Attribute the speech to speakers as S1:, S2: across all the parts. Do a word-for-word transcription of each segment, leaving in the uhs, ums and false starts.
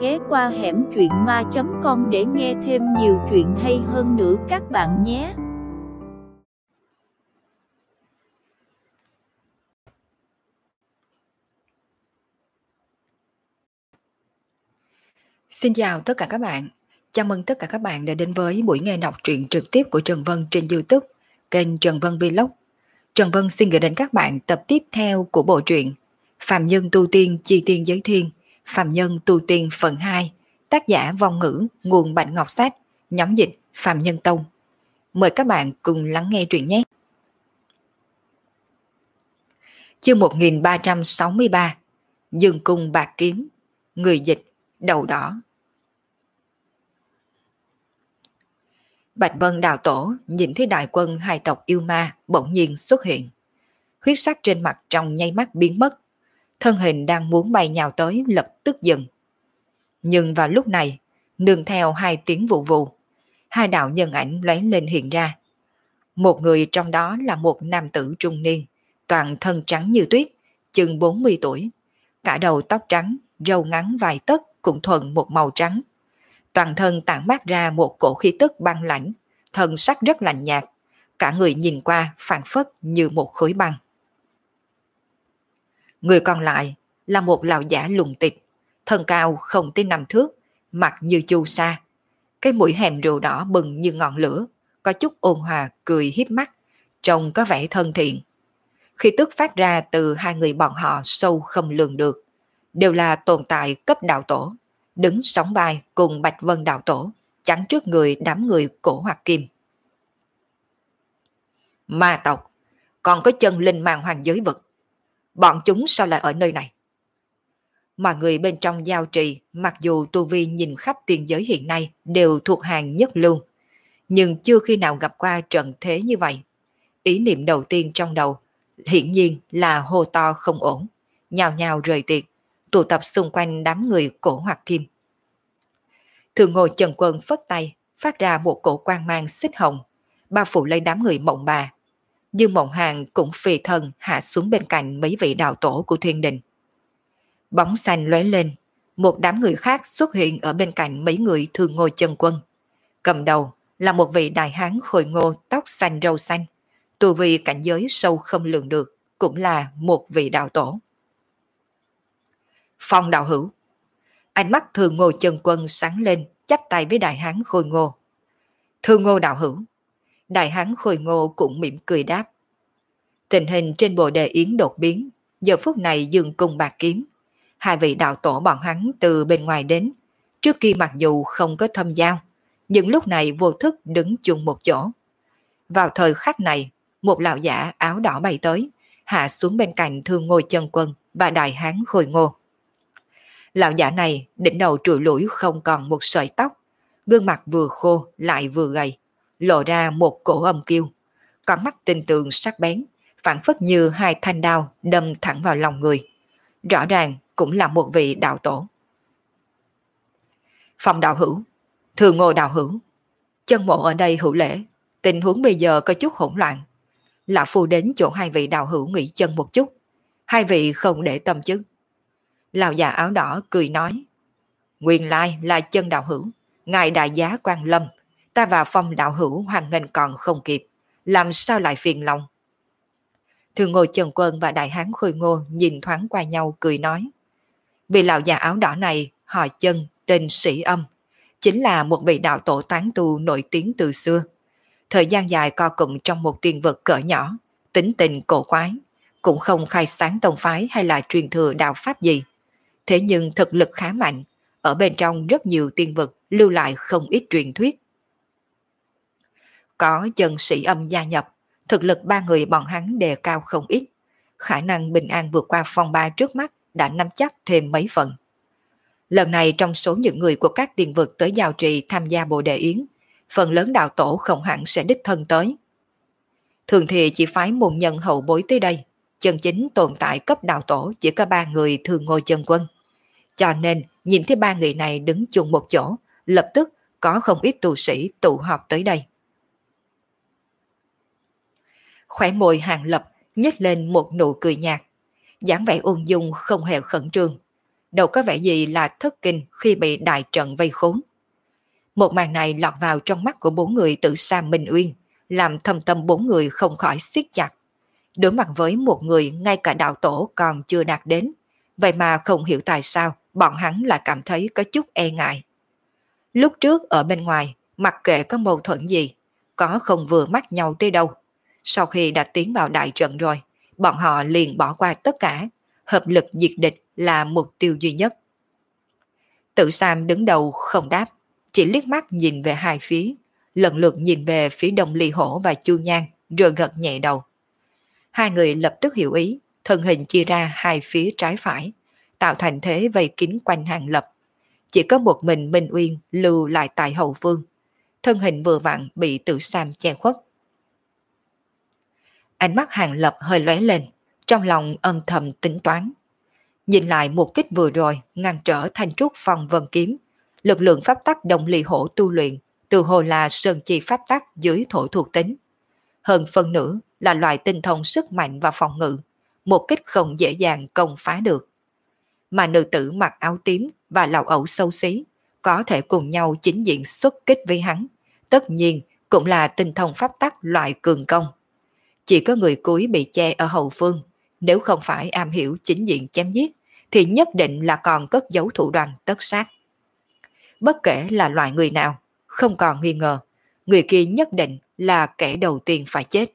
S1: ghé qua hẻm truyện ma chấm com để nghe thêm nhiều chuyện hay hơn nữa các bạn nhé.
S2: Xin chào tất cả các bạn. Chào mừng tất cả các bạn đã đến với buổi nghe đọc truyện trực tiếp của Trần Vân trên YouTube, kênh Trần Vân Vlog. Trần Vân xin gửi đến các bạn tập tiếp theo của bộ truyện Phàm Nhân Tu Tiên Chi Tiên Giới Thiên, Phàm Nhân Tu Tiên phần hai, tác giả Vong Ngữ, nguồn Bạch Ngọc Sách, nhóm dịch Phàm Nhân Tông. Mời các bạn cùng lắng nghe truyện nhé. Chương một nghìn ba trăm sáu mươi ba, Dương Cung Bạc Kiếm, người dịch Đầu Đỏ. Bạch Vân Đạo Tổ nhìn thấy đại quân hai tộc yêu ma bỗng nhiên xuất hiện. Huyết sắc trên mặt trong nháy mắt biến mất, thân hình đang muốn bay nhào tới lập tức dừng. Nhưng vào lúc này, nương theo hai tiếng vụ vụ, hai đạo nhân ảnh lóe lên hiện ra. Một người trong đó là một nam tử trung niên, toàn thân trắng như tuyết, chừng bốn mươi tuổi, cả đầu tóc trắng, râu ngắn vài tấc cũng thuần một màu trắng. Toàn thân tản mát ra một cổ khí tức băng lãnh, thân sắc rất lạnh nhạt, cả người nhìn qua phảng phất như một khối băng. Người còn lại là một lão giả lùng tịch, thân cao không tới năm thước, mặt như chu sa, cái mũi hèm rượu đỏ bừng như ngọn lửa, có chút ôn hòa cười hiếp mắt, trông có vẻ thân thiện. Khí tức phát ra từ hai người bọn họ sâu không lường được, đều là tồn tại cấp đạo tổ, đứng sóng vai cùng Bạch Vân Đạo Tổ, chắn trước người đám người cổ hoặc kim. Ma tộc, còn có chân linh mang hoàng giới vực, bọn chúng sao lại ở nơi này? Mọi người bên trong giao trì, mặc dù tu vi nhìn khắp tiên giới hiện nay đều thuộc hàng nhất lưu, nhưng chưa khi nào gặp qua trận thế như vậy. Ý niệm đầu tiên trong đầu hiển nhiên là hô to không ổn, nhào nhào rời tiệc, tụ tập xung quanh đám người cổ hoặc kim. Thường Ngồi Trần Quân phất tay, phát ra một cổ quang mang xích hồng, bao phủ lấy đám người Mộng Bà. Dương Mộng Hàng cũng phi thân hạ xuống bên cạnh mấy vị đạo tổ của thiên đình. Bóng xanh lóe lên, một đám người khác xuất hiện ở bên cạnh mấy người Thường Ngồi Trần Quân. Cầm đầu là một vị đại hán khôi ngô tóc xanh râu xanh, tu vi cảnh giới sâu không lường được, cũng là một vị đạo tổ. Phong đạo hữu. Ánh mắt Thường Ngô Trần Quân sáng lên, chắp tay với đại hán khôi ngô. Thường Ngô đạo hữu. Đại hán khôi ngô cũng mỉm cười đáp. Tình hình trên bồ đề yến đột biến, giờ phút này Dương Cung Bạc Kiếm. Hai vị đạo tổ bọn hắn từ bên ngoài đến, trước kia mặc dù không có thâm giao, nhưng lúc này vô thức đứng chung một chỗ. Vào thời khắc này, một lão giả áo đỏ bay tới, hạ xuống bên cạnh Thường Ngô Trần Quân và đại hán khôi ngô. Lão giả này đỉnh đầu trụi lủi không còn một sợi tóc, gương mặt vừa khô lại vừa gầy, lộ ra một cổ âm kiêu, con mắt tinh tường sắc bén, phảng phất như hai thanh đao đâm thẳng vào lòng người. Rõ ràng cũng là một vị đạo tổ. Phong đạo hữu, Thường Ngô đạo hữu, chân mộ ở đây hữu lễ, tình huống bây giờ có chút hỗn loạn. Lão phu đến chỗ hai vị đạo hữu nghỉ chân một chút, hai vị không để tâm chứ? Lão già áo đỏ cười nói. Nguyên lai là Chân đạo hữu, ngài đại giá quan lâm, ta và Phong đạo hữu hoan nghênh còn không kịp, làm sao lại phiền lòng? Thường Ngô Trần Quân và đại hán khôi ngô nhìn thoáng qua nhau cười nói. Vị lão già áo đỏ này họ Chân, tên Sĩ Âm, chính là một vị đạo tổ tán tu nổi tiếng từ xưa. Thời gian dài co cụm trong một tiên vực cỡ nhỏ, tính tình cổ quái, cũng không khai sáng tông phái hay là truyền thừa đạo pháp gì. Thế nhưng thực lực khá mạnh, ở bên trong rất nhiều tiên vực lưu lại không ít truyền thuyết. Có Chân Sĩ Âm gia nhập, thực lực ba người bọn hắn đề cao không ít, khả năng bình an vượt qua phong ba trước mắt đã nắm chắc thêm mấy phần. Lần này trong số những người của các tiên vực tới giao trì tham gia bồ đề yến, phần lớn đạo tổ không hẳn sẽ đích thân tới. Thường thì chỉ phái môn nhân hậu bối tới đây, chân chính tồn tại cấp đạo tổ chỉ có ba người Thường Ngô Trần Quân. Cho nên nhìn thấy ba người này đứng chung một chỗ, lập tức có không ít tu sĩ tụ họp tới đây. Khóe môi Hàng Lập nhếch lên một nụ cười nhạt, dáng vẻ ung dung không hề khẩn trương. đâu có vẻ gì là thất kinh khi bị đại trận vây khốn. Một màn này lọt vào trong mắt của bốn người Tử Sam Minh Uyên, làm thâm tâm bốn người không khỏi siết chặt. Đối mặt với một người ngay cả đạo tổ còn chưa đạt đến, vậy mà không hiểu tại sao bọn hắn lại cảm thấy có chút e ngại. Lúc trước ở bên ngoài, mặc kệ có mâu thuẫn gì, có không vừa mắt nhau tới đâu. Sau khi đã tiến vào đại trận rồi, bọn họ liền bỏ qua tất cả, hợp lực diệt địch là mục tiêu duy nhất. Tử Sam đứng đầu không đáp, chỉ liếc mắt nhìn về hai phía, lần lượt nhìn về phía Đông Ly Hổ và Chu Nhan, rồi gật nhẹ đầu. Hai người lập tức hiểu ý, thân hình chia ra hai phía trái phải, tạo thành thế vây kín quanh Hàng Lập. Chỉ có một mình Minh Uyên lưu lại tại hậu phương, thân hình vừa vặn bị Tử Sam che khuất. Ánh mắt Hàng Lập hơi lóe lên, trong lòng âm thầm tính toán. Nhìn lại một kích vừa rồi ngăn trở Thanh Trúc Phong Vân Kiếm, lực lượng pháp tắc Đông Ly Hổ tu luyện từ hồ là sơn chi pháp tắc dưới thổ thuộc tính. Hơn phần nữa là loại tinh thông sức mạnh và phòng ngự, một kích không dễ dàng công phá được. Mà nữ tử mặc áo tím và lão ẩu xấu xí có thể cùng nhau chính diện xuất kích với hắn, tất nhiên cũng là tinh thông pháp tắc loại cường công. Chỉ có người cuối bị che ở hậu phương, nếu không phải am hiểu chính diện chém giết, thì nhất định là còn cất giấu thủ đoạn tất sát. Bất kể là loại người nào, không còn nghi ngờ, người kia nhất định là kẻ đầu tiên phải chết.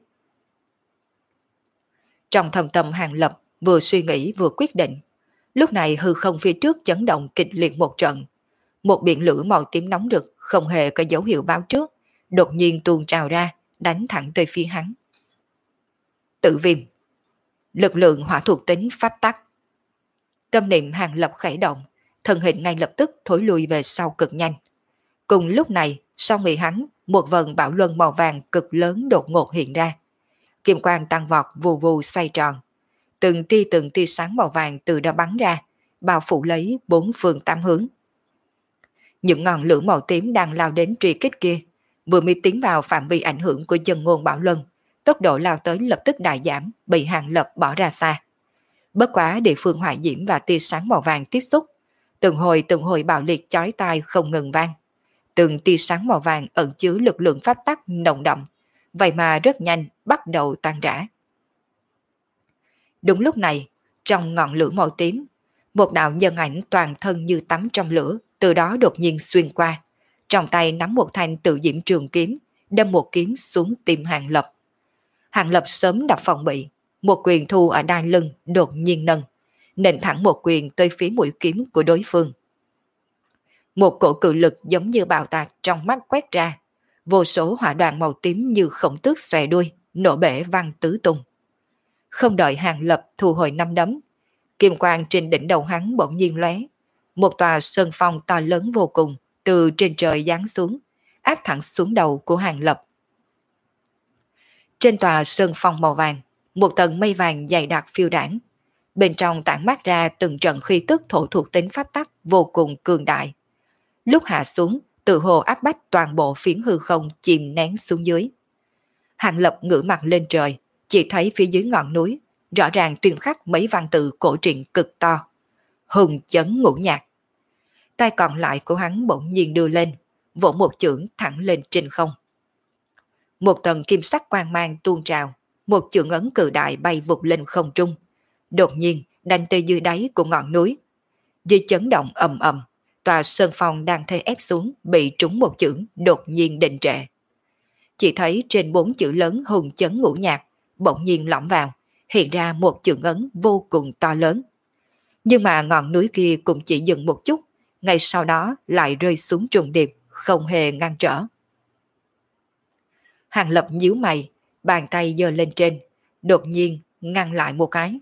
S2: Trong thâm tâm Hàng Lập vừa suy nghĩ vừa quyết định, lúc này hư không phía trước chấn động kịch liệt một trận. Một biển lửa màu tím nóng rực không hề có dấu hiệu báo trước, đột nhiên tuôn trào ra, đánh thẳng tới phía hắn. Tử viêm, lực lượng hỏa thuộc tính pháp tắc. Tâm niệm Hàng Lập khởi động, thân hình ngay lập tức thối lùi về sau cực nhanh. Cùng lúc này, sau người hắn, một vần bão luân màu vàng cực lớn đột ngột hiện ra. Kim quang tăng vọt vù vù xoay tròn. Từng tia từng tia sáng màu vàng từ đó bắn ra, bao phủ lấy bốn phương tám hướng. Những ngọn lửa màu tím đang lao đến truy kích kia, vừa mới tiến vào phạm vi ảnh hưởng của dân ngôn bão luân, tốc độ lao tới lập tức đại giảm, bị Hàng Lập bỏ ra xa. Bất quá địa phương hỏa diễm và tia sáng màu vàng tiếp xúc, từng hồi từng hồi bạo liệt chói tai không ngừng vang. Từng tia sáng màu vàng ẩn chứa lực lượng pháp tắc nồng đậm, vậy mà rất nhanh bắt đầu tan rã. Đúng lúc này, trong ngọn lửa màu tím, một đạo nhân ảnh toàn thân như tắm trong lửa, từ đó đột nhiên xuyên qua, trong tay nắm một thanh tự diễm trường kiếm, đâm một kiếm xuống tim Hàng Lập. Hàng Lập sớm đặt phòng bị, một quyền thu ở đai lưng đột nhiên nâng, nện thẳng một quyền tới phía mũi kiếm của đối phương. Một cổ cự lực giống như bạo tạc trong mắt quét ra, vô số hỏa đoàn màu tím như khổng tước xòe đuôi, nổ bể văng tứ tung. Không đợi Hàng Lập thu hồi năm đấm, kim quang trên đỉnh đầu hắn bỗng nhiên lóe, một tòa sơn phong to lớn vô cùng từ trên trời giáng xuống, áp thẳng xuống đầu của Hàng Lập. Trên tòa sơn phong màu vàng, một tầng mây vàng dày đặc phiêu đảng, bên trong tản mát ra từng trận khí tức thổ thuộc tính pháp tắc vô cùng cường đại. Lúc hạ xuống, tự hồ áp bách toàn bộ phiến hư không chìm nén xuống dưới. Hàng Lập ngửa mặt lên trời, chỉ thấy phía dưới ngọn núi, rõ ràng tuyên khắc mấy văn tự cổ truyện cực to. Hùng chấn ngũ nhạc. Tay còn lại của hắn bỗng nhiên đưa lên, vỗ một chưởng thẳng lên trên không. Một tầng kim sắc quang mang tuôn trào, một chưởng ấn cự đại bay vụt lên không trung, đột nhiên đánh tới dưới đáy của ngọn núi. Dưới chấn động ầm ầm, tòa sơn phong đang thê ép xuống bị trúng một chưởng đột nhiên định trệ. Chỉ thấy trên bốn chữ lớn hùng chấn ngũ nhạc bỗng nhiên lõm vào, hiện ra một chưởng ấn vô cùng to lớn. Nhưng mà ngọn núi kia cũng chỉ dừng một chút, ngay sau đó lại rơi xuống trùng điệp, không hề ngăn trở. Hàng Lập nhíu mày, bàn tay giơ lên trên, đột nhiên ngăn lại một cái.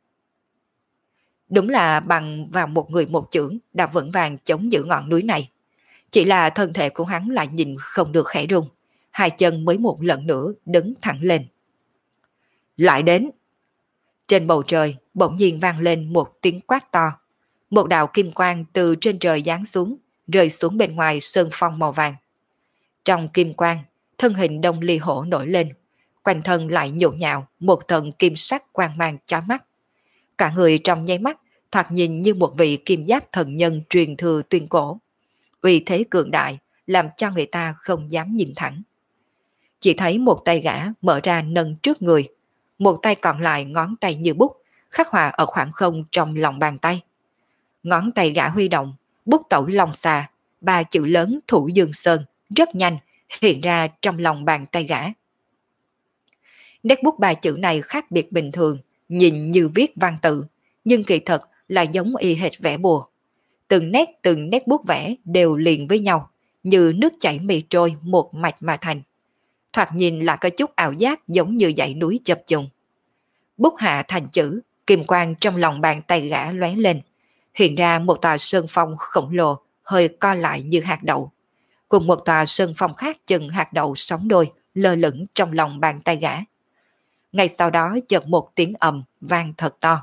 S2: Đúng là bằng vào một người một chưởng đã vững vàng chống giữ ngọn núi này. Chỉ là thân thể của hắn lại nhìn không được khẽ rung, hai chân mới một lần nữa đứng thẳng lên. Lại đến. Trên bầu trời bỗng nhiên vang lên một tiếng quát to. Một đạo kim quang từ trên trời giáng xuống, rơi xuống bên ngoài sơn phong màu vàng. Trong kim quang, thân hình Đông Ly Hổ nổi lên, quanh thân lại nhộn nhạo một tầng kim sắc quang mang chói mắt. Cả người trong nháy mắt thoạt nhìn như một vị kim giáp thần nhân truyền thừa tuyên cổ. Uy thế cường đại, làm cho người ta không dám nhìn thẳng. Chỉ thấy một tay gã mở ra nâng trước người, một tay còn lại ngón tay như bút, khắc họa ở khoảng không trong lòng bàn tay. Ngón tay gã huy động, bút tẩu long xà, ba chữ lớn Thủ Dương Sơn, rất nhanh, hiện ra trong lòng bàn tay gã. Nét bút ba chữ này khác biệt bình thường, nhìn như viết văn tự, nhưng kỳ thật là giống y hệt vẽ bùa. Từng nét từng nét bút vẽ đều liền với nhau, như nước chảy mì trôi một mạch mà thành. Thoạt nhìn là có chút ảo giác giống như dãy núi chập trùng. Bút hạ thành chữ, kim quang trong lòng bàn tay gã lóe lên, hiện ra một tòa sơn phong khổng lồ, hơi co lại như hạt đậu. Cùng một tòa sơn phong khác chừng hạt đậu sóng đôi, lơ lửng trong lòng bàn tay gã. Ngay sau đó chợt một tiếng ầm vang thật to.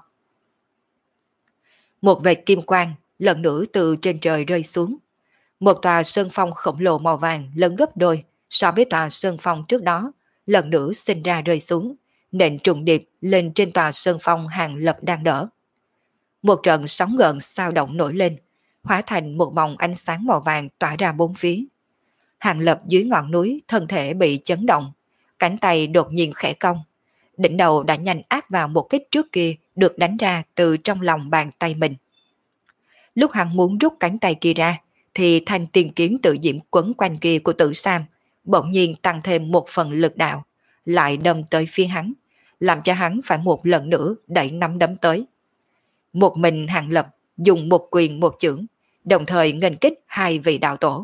S2: Một vệt kim quang lần nữa từ trên trời rơi xuống. Một tòa sơn phong khổng lồ màu vàng lớn gấp đôi so với tòa sơn phong trước đó, lần nữa sinh ra rơi xuống, nện trùng điệp lên trên tòa sơn phong Hàng Lập đang đỡ. Một trận sóng gợn sao động nổi lên, hóa thành một vòng ánh sáng màu vàng tỏa ra bốn phía. Hàng Lập dưới ngọn núi thân thể bị chấn động, cánh tay đột nhiên khẽ cong, đỉnh đầu đã nhanh áp vào một kích trước kia được đánh ra từ trong lòng bàn tay mình. Lúc hắn muốn rút cánh tay kia ra, thì thanh tiền kiếm tự diễm quấn quanh kia của Tử Sam bỗng nhiên tăng thêm một phần lực đạo, lại đâm tới phía hắn, làm cho hắn phải một lần nữa đẩy nắm đấm tới. Một mình Hàng Lập dùng một quyền một chưởng, đồng thời nghênh kích hai vị đạo tổ.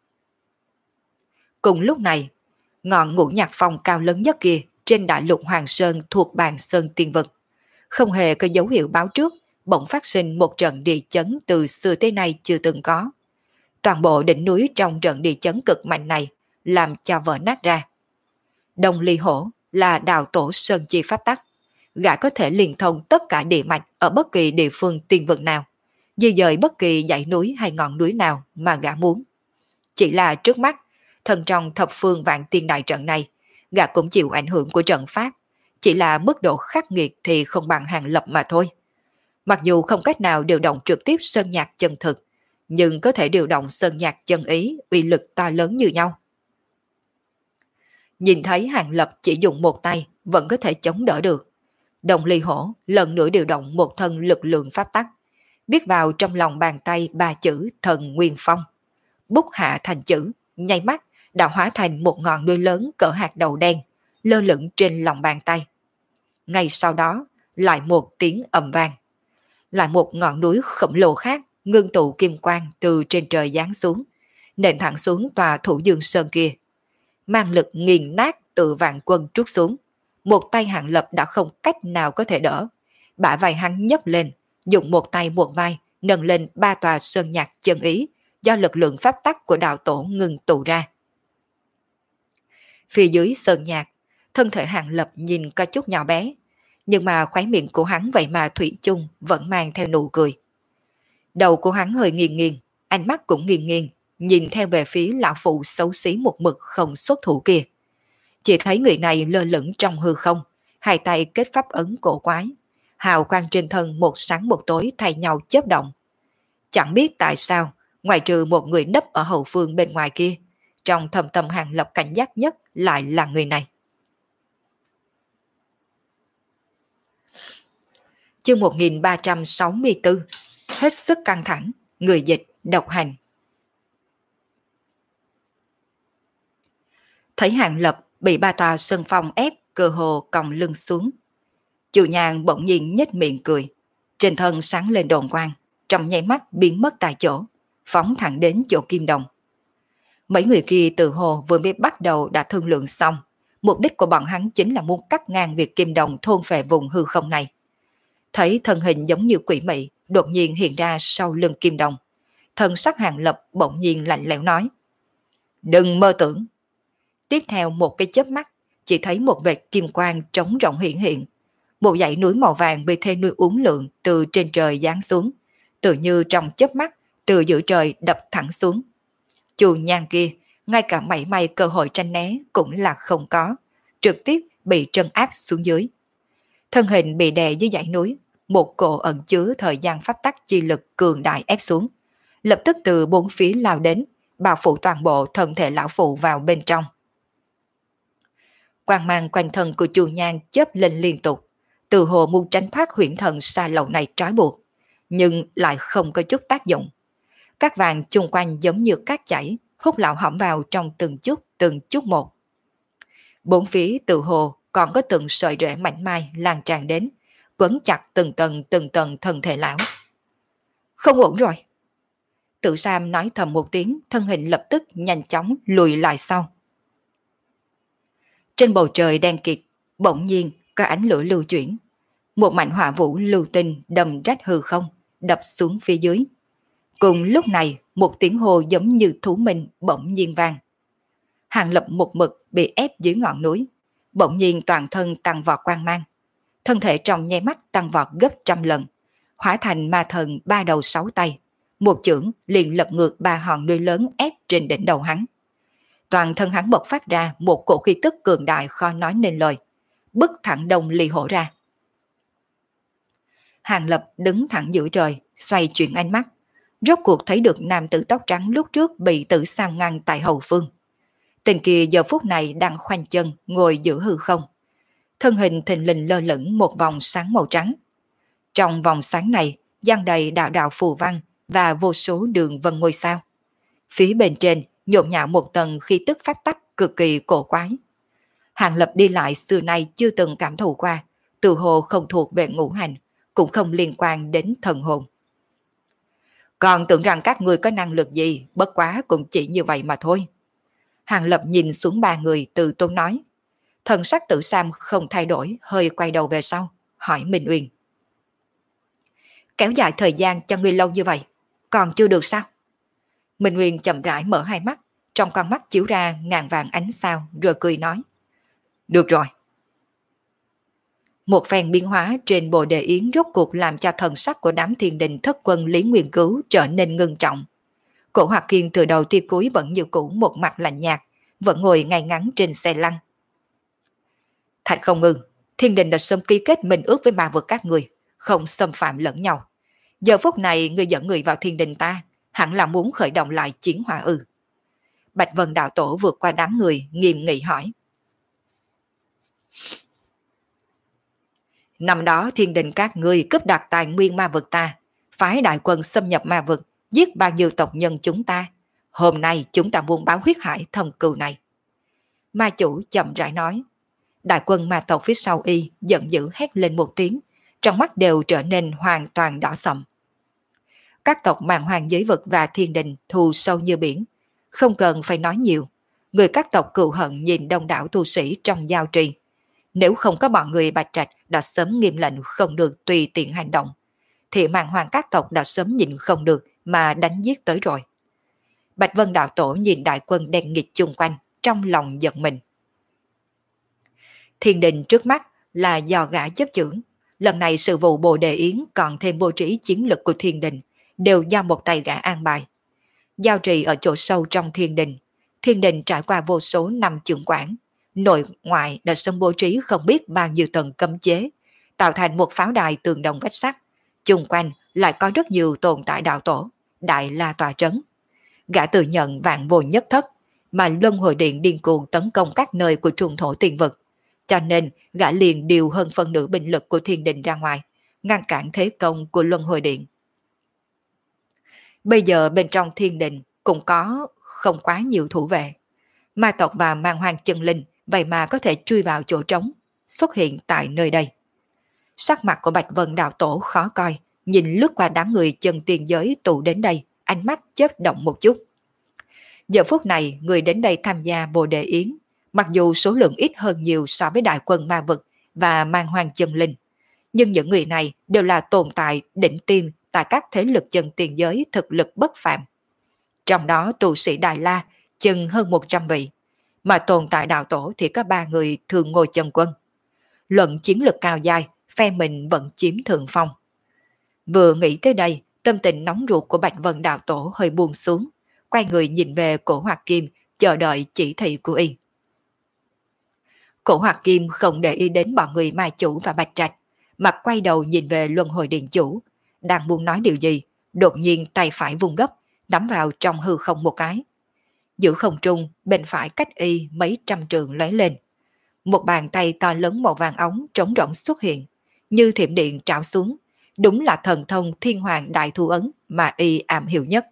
S2: Cùng lúc này, ngọn Ngũ Nhạc Phong cao lớn nhất kia trên đại lục Hoàng Sơn thuộc Bàn Sơn Tiên Vực, không hề có dấu hiệu báo trước, bỗng phát sinh một trận địa chấn từ xưa tới nay chưa từng có. Toàn bộ đỉnh núi trong trận địa chấn cực mạnh này làm cho vỡ nát ra. Đông Ly Hổ là đạo tổ Sơn Chi pháp tắc, gã có thể liên thông tất cả địa mạch ở bất kỳ địa phương tiên vực nào, di dời bất kỳ dãy núi hay ngọn núi nào mà gã muốn. Chỉ là trước mắt, thân trong thập phương vạn tiên đại trận này, gã cũng chịu ảnh hưởng của trận pháp, chỉ là mức độ khắc nghiệt thì không bằng Hàng Lập mà thôi. Mặc dù không cách nào điều động trực tiếp sơn nhạc chân thực, nhưng có thể điều động sơn nhạc chân ý, uy lực to lớn như nhau. Nhìn thấy Hàng Lập chỉ dùng một tay vẫn có thể chống đỡ được, Đông Ly Hổ lần nữa điều động một thân lực lượng pháp tắc, viết vào trong lòng bàn tay ba chữ Thần Nguyên Phong. Bút hạ thành chữ, nháy mắt đã hóa thành một ngọn núi lớn cỡ hạt đậu đen, lơ lửng trên lòng bàn tay. Ngay sau đó, lại một tiếng ầm vang. Lại một ngọn núi khổng lồ khác ngưng tụ kim quang từ trên trời giáng xuống, nện thẳng xuống tòa Thủ Dương Sơn kia. Mang lực nghiền nát từ vạn quân trút xuống, một tay Hàng Lập đã không cách nào có thể đỡ. Bả vai hắn nhấc lên, dùng một tay một vai nâng lên ba tòa sơn nhạc chân ý do lực lượng pháp tắc của đạo tổ ngừng tụ ra. Phía dưới sơn nhạc, thân thể Hàng Lập nhìn có chút nhỏ bé, nhưng mà khóe miệng của hắn vậy mà thủy chung vẫn mang theo nụ cười. Đầu của hắn hơi nghiêng nghiêng, ánh mắt cũng nghiêng nghiêng, nhìn theo về phía lão phụ xấu xí một mực không xuất thủ kia. Chỉ thấy người này lơ lửng trong hư không, hai tay kết pháp ấn cổ quái, hào quang trên thân một sáng một tối thay nhau chớp động. Chẳng biết tại sao, ngoài trừ một người nấp ở hậu phương bên ngoài kia, trong thầm tâm Hàng Lập cảnh giác nhất lại là người này. Chương một nghìn ba trăm sáu mươi tư, hết sức căng thẳng, người dịch, độc hành. Thấy Hàng Lập bị ba tòa sơn phong ép, cơ hồ còng lưng xuống. Chu Nhàn bỗng nhiên nhếch miệng cười, trên thân sáng lên đồn quang, trong nháy mắt biến mất tại chỗ, phóng thẳng đến chỗ Kim Đồng. Mấy người kia từ hồ vừa mới bắt đầu đã thương lượng xong, mục đích của bọn hắn chính là muốn cắt ngang việc Kim Đồng thôn phệ vùng hư không này. Thấy thân hình giống như quỷ mị đột nhiên hiện ra sau lưng Kim Đồng, thân sắc Hàng Lập bỗng nhiên lạnh lẽo nói: "Đừng mơ tưởng." Tiếp theo một cái chớp mắt, chỉ thấy một vệt kim quang trống rộng hiện hiện, một dãy núi màu vàng bị thê nuôi uốn lượn từ trên trời giáng xuống, tự như trong chớp mắt từ giữa trời đập thẳng xuống. Chu Nhan kia ngay cả mảy may cơ hội tranh né cũng là không có, trực tiếp bị trấn áp xuống dưới. Thân hình bị đè dưới dãy núi, một cổ ẩn chứa thời gian pháp tắc chi lực cường đại ép xuống, lập tức từ bốn phía lao đến, bao phủ toàn bộ thân thể lão phụ vào bên trong. Quang mang quanh thân của Chu Nhan chớp lên liên tục, từ hồ muốn tránh thoát huyễn thần xa lậu này trói buộc, nhưng lại không có chút tác dụng. Các vàng chung quanh giống như cát chảy, hút lão hõm vào trong từng chút từng chút một. Bốn phía từ hồ còn có từng sợi rễ mảnh mai lan tràn đến, quấn chặt từng tầng từng tầng thân thể lão. Không ổn rồi. Tự Sam nói thầm một tiếng, thân hình lập tức nhanh chóng lùi lại sau. Trên bầu trời đen kịt, bỗng nhiên có ánh lửa lưu chuyển. Một mảnh hỏa vũ lưu tinh đâm rách hư không, đập xuống phía dưới. Cùng lúc này, một tiếng hô giống như thú minh bỗng nhiên vang. Hàng Lập một mực bị ép dưới ngọn núi, bỗng nhiên toàn thân tăng vọt quang mang. Thân thể trong nháy mắt tăng vọt gấp trăm lần, hóa thành ma thần ba đầu sáu tay. Một chưởng liền lật ngược ba hòn núi lớn ép trên đỉnh đầu hắn. Toàn thân hắn bộc phát ra một cổ khí tức cường đại khó nói nên lời, bức thẳng Đông Ly Hổ ra. Hàng Lập đứng thẳng giữa trời, xoay chuyển ánh mắt, rốt cuộc thấy được nam tử tóc trắng lúc trước bị Tử Sam ngăn tại hậu phương. Tên kia giờ phút này đang khoanh chân ngồi giữa hư không, thân hình thình lình lơ lửng một vòng sáng màu trắng. Trong vòng sáng này dang đầy đạo đạo phù văn và vô số đường vân ngôi sao. Phía bên trên nhộn nhạo một tầng khí tức pháp tắc cực kỳ cổ quái. Hàng Lập đi lại xưa nay chưa từng cảm thụ qua, từ hồ không thuộc về ngũ hành, cũng không liên quan đến thần hồn. Còn tưởng rằng các người có năng lực gì, bất quá cũng chỉ như vậy mà thôi. Hàng Lập nhìn xuống ba người từ tốn nói. Thần sắc Tử Sam không thay đổi, hơi quay đầu về sau, hỏi Minh Uyên. Kéo dài thời gian cho ngươi lâu như vậy, còn chưa được sao? Minh Uyên chậm rãi mở hai mắt, trong con mắt chiếu ra ngàn vàng ánh sao, rồi cười nói. Được rồi. Một phen biến hóa trên bồ đề yến rốt cuộc làm cho thần sắc của đám thiên đình thất quân Lý Nguyên Cứu trở nên ngưng trọng. Cổ Hoạt Kiên từ đầu tia cuối vẫn như cũ, một mặt lạnh nhạt, vẫn ngồi ngay ngắn trên xe lăn. Thạch Không Ngừng, thiên đình đã sớm ký kết minh ước với ma vực các người, không xâm phạm lẫn nhau. Giờ phút này người dẫn người vào thiên đình ta, hẳn là muốn khởi động lại chiến hỏa ư? Bạch Vân đạo tổ vượt qua đám người, nghiêm nghị hỏi. Năm đó thiên đình các ngươi cướp đoạt tài nguyên ma vực ta, phái đại quân xâm nhập ma vực, giết bao nhiêu tộc nhân chúng ta. Hôm nay chúng ta muốn báo huyết hải thâm cừu này. Ma chủ chậm rãi nói. Đại quân ma tộc phía sau y giận dữ hét lên một tiếng, trong mắt đều trở nên hoàn toàn đỏ sậm. Các tộc màng hoàng giới vực và thiên đình thù sâu như biển, không cần phải nói nhiều. Người các tộc cừu hận nhìn đông đảo tu sĩ trong giao trì. Nếu không có bọn người Bạch Trạch đã sớm nghiêm lệnh không được tùy tiện hành động, thì màng hoàng các tộc đã sớm nhịn không được mà đánh giết tới rồi. Bạch Vân đạo tổ nhìn đại quân đen nghịch chung quanh, trong lòng giận mình. Thiên đình trước mắt là do gã chấp chưởng. Lần này sự vụ Bồ Đề Yến còn thêm bố trí chiến lực của thiên đình, đều do một tay gã an bài. Giao trì ở chỗ sâu trong thiên đình, thiên đình trải qua vô số năm trưởng quản, nội ngoại đã sớm bố trí không biết bao nhiêu tầng cấm chế, tạo thành một pháo đài tường đồng vách sắt. Chung quanh lại có rất nhiều tồn tại đạo tổ, đại la tòa trấn. Gã tự nhận vạn vô nhất thất, mà luân hồi điện điên cuồng tấn công các nơi của trung thổ tiền vực. Cho nên gã liền điều hơn phân nửa binh lực của thiên đình ra ngoài, ngăn cản thế công của luân hồi điện. Bây giờ bên trong thiên đình cũng có không quá nhiều thủ vệ. Ma tộc và mang hoàng chân linh vậy mà có thể chui vào chỗ trống, xuất hiện tại nơi đây. Sắc mặt của Bạch Vân đạo tổ khó coi, nhìn lướt qua đám người chân tiền giới tụ đến đây, ánh mắt chớp động một chút. Giờ phút này người đến đây tham gia Bồ Đề Yến, mặc dù số lượng ít hơn nhiều so với đại quân ma vực và mang hoàng chân linh, nhưng những người này đều là tồn tại đỉnh tiêm tại các thế lực chân tiền giới thực lực bất phàm. Trong đó tu sĩ Đại La chừng hơn một trăm vị, mà tồn tại đạo tổ thì có ba người thường ngồi chân quân. Luận chiến lực cao dai, phe mình vẫn chiếm thượng phong. Vừa nghĩ tới đây, tâm tình nóng ruột của Bạch Vân đạo tổ hơi buông xuống, quay người nhìn về Cổ Hoạt Kim, chờ đợi chỉ thị của y. Cổ Hoạt Kim không để ý đến bọn người ma chủ và Bạch Trạch, mặt quay đầu nhìn về luân hồi điện chủ, đang muốn nói điều gì, đột nhiên tay phải vung gấp, đắm vào trong hư không một cái. Giữa không trung, bên phải cách y mấy trăm trượng lóe lên. Một bàn tay to lớn màu vàng óng trống rỗng xuất hiện, như thiểm điện trảo xuống, đúng là thần thông thiên hoàng đại thu ấn mà y am hiểu nhất.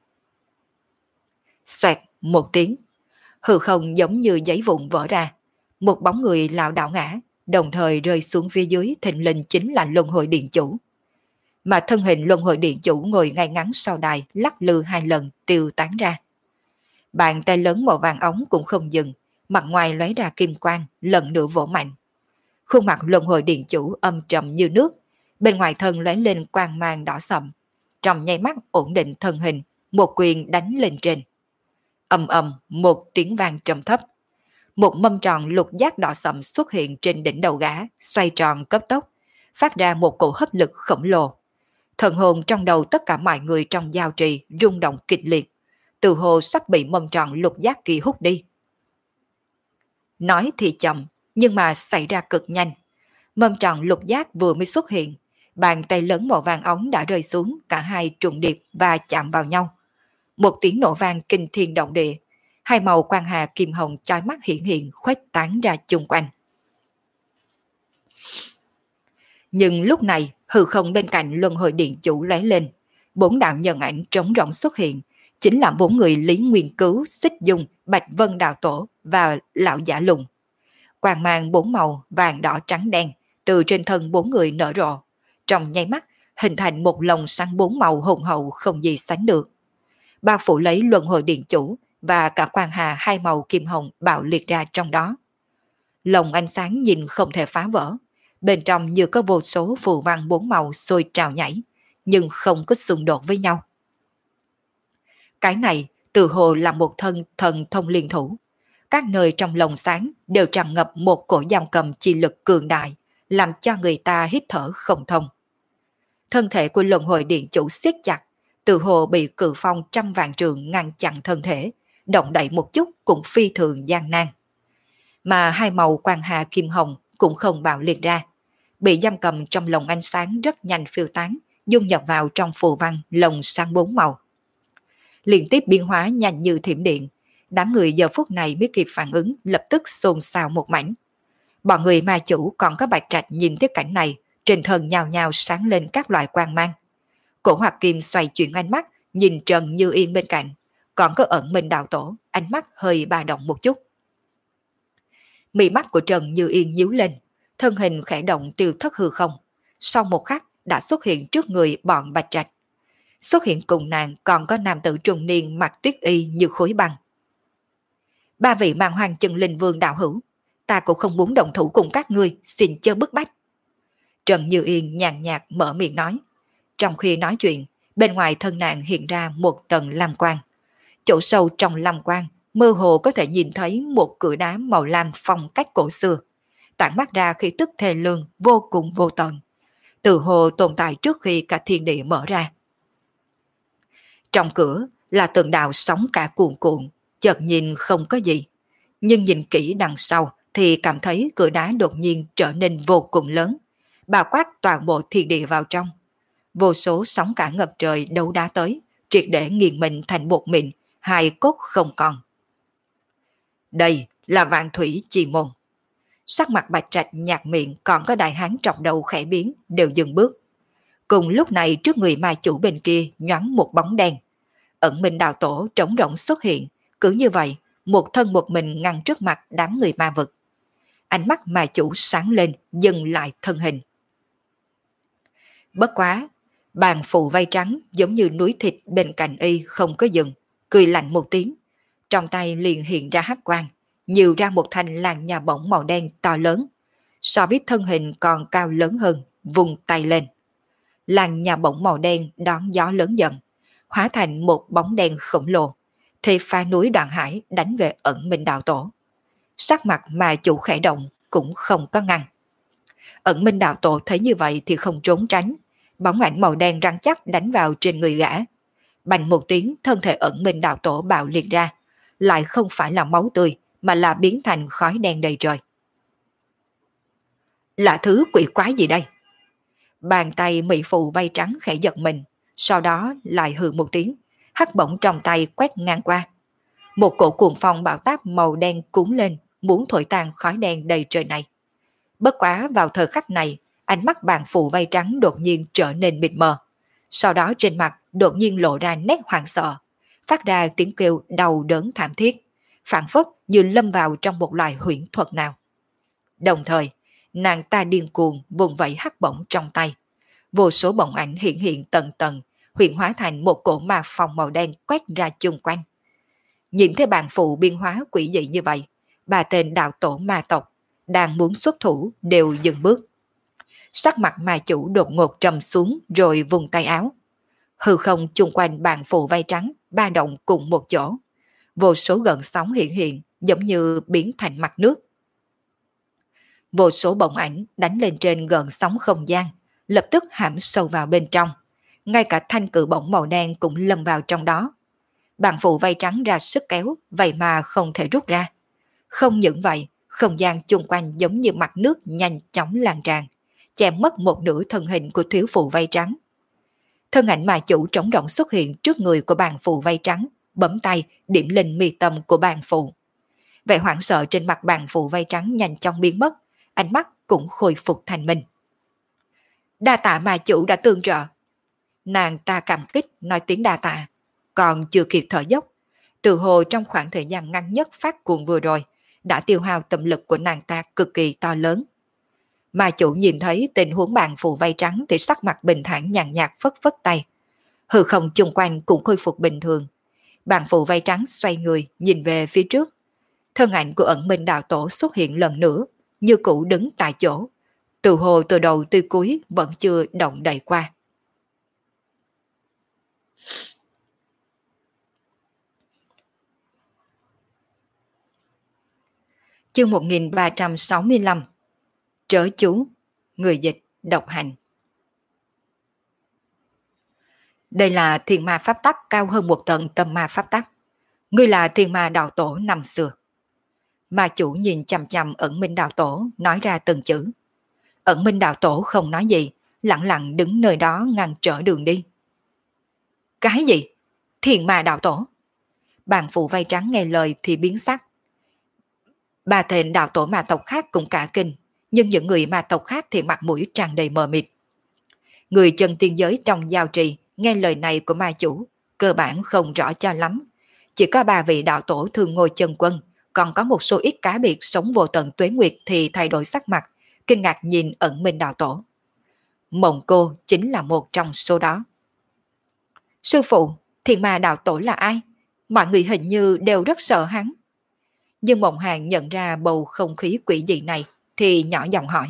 S2: Xoẹt một tiếng, hư không giống như giấy vụn vỡ ra, một bóng người lảo đảo ngã, đồng thời rơi xuống phía dưới, thình lình chính là luân hồi điện chủ. Mà thân hình luân hồi điện chủ ngồi ngay ngắn sau đài, lắc lư hai lần tiêu tán ra. Bàn tay lớn màu vàng ống cũng không dừng, mặt ngoài lóe ra kim quang, lần nữa vỗ mạnh. Khuôn mặt luân hồi điện chủ âm trầm như nước, bên ngoài thân lóe lên quang mang đỏ sậm. Trong nháy mắt ổn định thân hình, một quyền đánh lên trên. Ầm ầm một tiếng vang trầm thấp. Một mâm tròn lục giác đỏ sậm xuất hiện trên đỉnh đầu gã, xoay tròn cấp tốc, phát ra một cổ hấp lực khổng lồ. Thần hồn trong đầu tất cả mọi người trong giao trì rung động kịch liệt, từ hồ sắp bị mâm tròn lục giác kỳ hút đi. Nói thì chậm, nhưng mà xảy ra cực nhanh. Mâm tròn lục giác vừa mới xuất hiện, bàn tay lớn màu vàng ống đã rơi xuống, cả hai trùng điệp và chạm vào nhau. Một tiếng nổ vang kinh thiên động địa, hai màu quang hà kim hồng chói mắt hiện hiện khuếch tán ra chung quanh. Nhưng lúc này, hư không bên cạnh luân hồi điện chủ lóe lên, bốn đạo nhân ảnh trống rỗng xuất hiện, chính là bốn người Lý Nguyên Cứu, Xích Dung, Bạch Vân Đạo Tổ và Lão Giả Lùng. Quang mang bốn màu vàng đỏ trắng đen từ trên thân bốn người nở rộ, trong nháy mắt hình thành một lồng sáng bốn màu hùng hậu không gì sánh được. Bao phủ lấy luân hồi điện chủ và cả quang hà hai màu kim hồng bạo liệt ra trong đó. Lồng ánh sáng nhìn không thể phá vỡ, bên trong như có vô số phù văn bốn màu sôi trào nhảy, nhưng không có xung đột với nhau. Cái này từ hồ là một thân thần thông liên thủ. Các nơi trong lồng sáng đều tràn ngập một cổ giam cầm chi lực cường đại, làm cho người ta hít thở không thông. Thân thể của luân hồi điện chủ siết chặt, từ hồ bị cự phong trăm vạn trường ngăn chặn thân thể, động đậy một chút cũng phi thường gian nan. Mà hai màu quang hà kim hồng cũng không bạo liệt ra, bị giam cầm trong lồng ánh sáng rất nhanh phiêu tán, dung nhập vào trong phù văn lồng sáng bốn màu. Liên tiếp biến hóa nhanh như thiểm điện, đám người giờ phút này mới kịp phản ứng, lập tức xôn xao một mảnh. Bọn người ma chủ còn có Bạch Trạch nhìn thấy cảnh này, trên thân nhào nhào sáng lên các loại quang mang. Cổ Hoạt Kim xoay chuyển ánh mắt, nhìn Trần Như Yên bên cạnh, còn có Ẩn Minh Đạo Tổ, ánh mắt hơi ba động một chút. Mí mắt của Trần Như Yên nhíu lên, thân hình khẽ động tiêu thất hư không, sau một khắc đã xuất hiện trước người bọn Bạch Trạch. Xuất hiện cùng nàng còn có nam tử trung niên mặc tuyết y như khối băng. Ba vị mang hoàng chân linh vương đạo hữu, ta cũng không muốn động thủ cùng các ngươi, xin chớ bức bách. Trần Như Yên nhàn nhạt mở miệng nói. Trong khi nói chuyện, bên ngoài thân nàng hiện ra một tầng lam quang. Chỗ sâu trong lam quang, mơ hồ có thể nhìn thấy một cửa đá màu lam phong cách cổ xưa, tản mát ra khí tức thê lương vô cùng vô tận, từ hồ tồn tại trước khi cả thiên địa mở ra. Trong cửa là từng đạo sóng cả cuồn cuộn, chợt nhìn không có gì, nhưng nhìn kỹ đằng sau thì cảm thấy cửa đá đột nhiên trở nên vô cùng lớn, bao quát toàn bộ thiên địa vào trong. Vô số sóng cả ngập trời đấu đá tới, triệt để nghiền mình thành bột mịn, hai cốt không còn. Đây là Vạn Thủy Chi Môn. Sắc mặt Bạch Trạch nhạt miệng, còn có đại hán trọng đầu khẽ biến, đều dừng bước. Cùng lúc này trước người ma chủ bên kia nhoáng một bóng đen. Ẩn Minh Đạo Tổ trống rỗng xuất hiện, cứ như vậy, một thân một mình ngăn trước mặt đám người ma vực. Ánh mắt ma chủ sáng lên, dừng lại thân hình. Bất quá, bàn phù vây trắng giống như núi thịt bên cạnh y không có dừng, cười lạnh một tiếng. Trong tay liền hiện ra hắc quang, nhiều ra một thanh làn nhà bổng màu đen to lớn. So với thân hình còn cao lớn hơn, vùng tay lên. Làn nhà bổng màu đen đón gió lớn dần, hóa thành một bóng đen khổng lồ, thì phá núi Đoạn Hải đánh về Ẩn Minh Đạo Tổ. Sắc mặt mà chủ khẽ động cũng không có ngăn. Ẩn Minh Đạo Tổ thấy như vậy thì không trốn tránh, bóng ảnh màu đen rắn chắc đánh vào trên người gã. Bành một tiếng, thân thể Ẩn Minh Đạo Tổ bạo liệt ra, lại không phải là máu tươi mà là biến thành khói đen đầy trời. Là thứ quỷ quái gì đây? Bàn tay mỹ phụ vây trắng khẽ giật mình, sau đó lại hừ một tiếng, hắc bổng trong tay quét ngang qua. Một cổ cuồng phong bão táp màu đen cuốn lên, muốn thổi tan khói đen đầy trời này. Bất quá vào thời khắc này, ánh mắt bàn phụ vây trắng đột nhiên trở nên mịt mờ. Sau đó trên mặt đột nhiên lộ ra nét hoảng sợ, phát ra tiếng kêu đau đớn thảm thiết, phảng phất như lâm vào trong một loại huyễn thuật nào. Đồng thời, nàng ta điên cuồng vùng vẫy hắc bổng trong tay. Vô số bóng ảnh hiện hiện tầng tầng, hiện hóa thành một cổ ma phong màu đen quét ra chung quanh. Nhìn thấy bàn phụ biên hóa quỷ dị như vậy, ba tên đạo tổ ma tộc đang muốn xuất thủ đều dừng bước. Sắc mặt ma chủ đột ngột trầm xuống rồi vùng tay áo. Hư không chung quanh bàn phụ vây trắng ba động cùng một chỗ. Vô số gợn sóng hiện hiện giống như biến thành mặt nước. Vô số bóng ảnh đánh lên trên gợn sóng không gian, lập tức hãm sâu vào bên trong. Ngay cả thanh cự bổng màu đen cũng lâm vào trong đó. Bàn phụ vây trắng ra sức kéo, vậy mà không thể rút ra. Không những vậy, không gian chung quanh giống như mặt nước nhanh chóng lan tràn, che mất một nửa thân hình của thiếu phụ vây trắng. Thân ảnh mà chủ trống rỗng xuất hiện trước người của bàn phụ vây trắng, bấm tay điểm lên mi tâm của bàn phụ. Vẻ hoảng sợ trên mặt bàn phụ vây trắng nhanh chóng biến mất, ánh mắt cũng khôi phục thành mình. Đa tạ mà chủ đã tương trợ. Nàng ta cảm kích nói tiếng đa tạ, còn chưa kịp thở dốc. Từ hồ trong khoảng thời gian ngắn nhất phát cuồng vừa rồi, đã tiêu hao tâm lực của nàng ta cực kỳ to lớn. Mà chủ nhìn thấy tình huống bàn phụ vây trắng thì sắc mặt bình thản nhàn nhạt phất phất tay. Hư không chung quanh cũng khôi phục bình thường. Bàn phụ vây trắng xoay người nhìn về phía trước. Thân ảnh của ẩn minh đạo tổ xuất hiện lần nữa, như cũ đứng tại chỗ. Từ hồ từ đầu tới cuối vẫn chưa động đậy qua. Chương một nghìn ba trăm sáu mươi lăm. Trớ chú, người dịch, độc hành. Đây là thiên ma pháp tắc cao hơn một tầng tâm ma pháp tắc. Ngươi là thiên ma đạo tổ năm xưa. Ma chủ nhìn chằm chằm ẩn minh đạo tổ, nói ra từng chữ. Ẩn minh đạo tổ không nói gì, lặng lặng đứng nơi đó ngăn trở đường đi. Cái gì? Thiên ma đạo tổ? Bàn phụ vây trắng nghe lời thì biến sắc. Ba tên đạo tổ ma tộc khác cũng cả kinh, nhưng những người ma tộc khác thì mặt mũi tràn đầy mờ mịt. Người chân tiên giới trong giao trì nghe lời này của ma chủ, cơ bản không rõ cho lắm. Chỉ có ba vị đạo tổ thường ngồi chân quân, còn có một số ít cá biệt sống vô tận tuế nguyệt thì thay đổi sắc mặt, kinh ngạc nhìn ẩn minh đạo tổ. Mộng cô chính là một trong số đó. Sư phụ, thiên ma đạo tổ là ai? Mọi người hình như đều rất sợ hắn. Nhưng Mộng Hàng nhận ra bầu không khí quỷ dị này thì nhỏ giọng hỏi.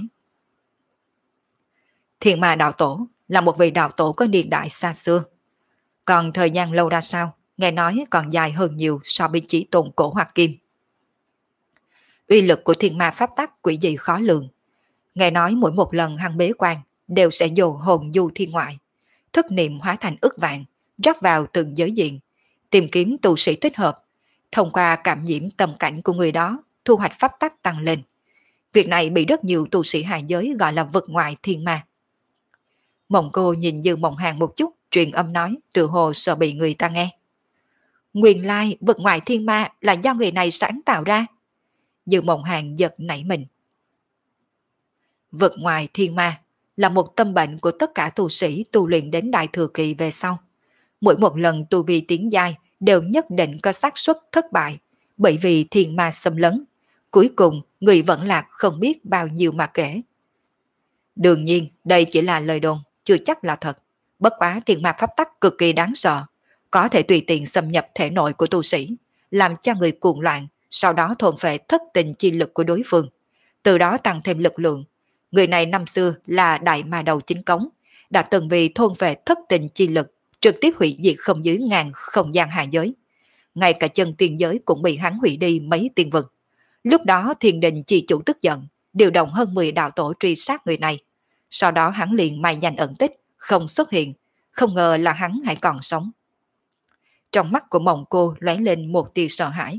S2: Thiên ma đạo tổ là một vị đạo tổ có niên đại xa xưa. Còn thời gian lâu ra sao, nghe nói còn dài hơn nhiều so với chỉ tôn cổ hoặc kim. Uy lực của thiên ma pháp tắc quỷ dị khó lường. Nghe nói mỗi một lần hắn bế quan đều sẽ dồ hồn du thiên ngoại, thức niệm hóa thành ức vạn, rót vào từng giới diện, tìm kiếm tu sĩ thích hợp, thông qua cảm nhiễm tâm cảnh của người đó, thu hoạch pháp tắc tăng lên. Việc này bị rất nhiều tu sĩ hạ giới gọi là vực ngoại thiên ma. Mộng cô nhìn Dư Mộng Hàng một chút, truyền âm nói, tự hồ sợ bị người ta nghe. Nguyên lai vực ngoại thiên ma là do người này sáng tạo ra. Dư Mộng Hàng giật nảy mình. Vực ngoại thiên ma là một tâm bệnh của tất cả tu sĩ tu luyện đến đại thừa kỳ về sau. Mỗi một lần tu vi tiến giai đều nhất định có xác suất thất bại, bởi vì thiên ma xâm lấn. Cuối cùng, người vẫn lạc không biết bao nhiêu mà kể. Đương nhiên, đây chỉ là lời đồn, chưa chắc là thật. Bất quá thiên ma pháp tắc cực kỳ đáng sợ, có thể tùy tiện xâm nhập thể nội của tu sĩ, làm cho người cuồng loạn, sau đó thôn phệ thất tình chi lực của đối phương, từ đó tăng thêm lực lượng. Người này năm xưa là đại ma đầu chính cống, đã từng vì thôn phệ thất tình chi lực, trực tiếp hủy diệt không dưới ngàn không gian hạ giới. Ngay cả chân tiên giới cũng bị hắn hủy đi mấy tiên vực. Lúc đó thiên đình chi chủ tức giận, điều động hơn mười đạo tổ truy sát người này. Sau đó hắn liền mai danh ẩn tích, không xuất hiện, không ngờ là hắn hãy còn sống. Trong mắt của Mộng cô lóe lên một tia sợ hãi.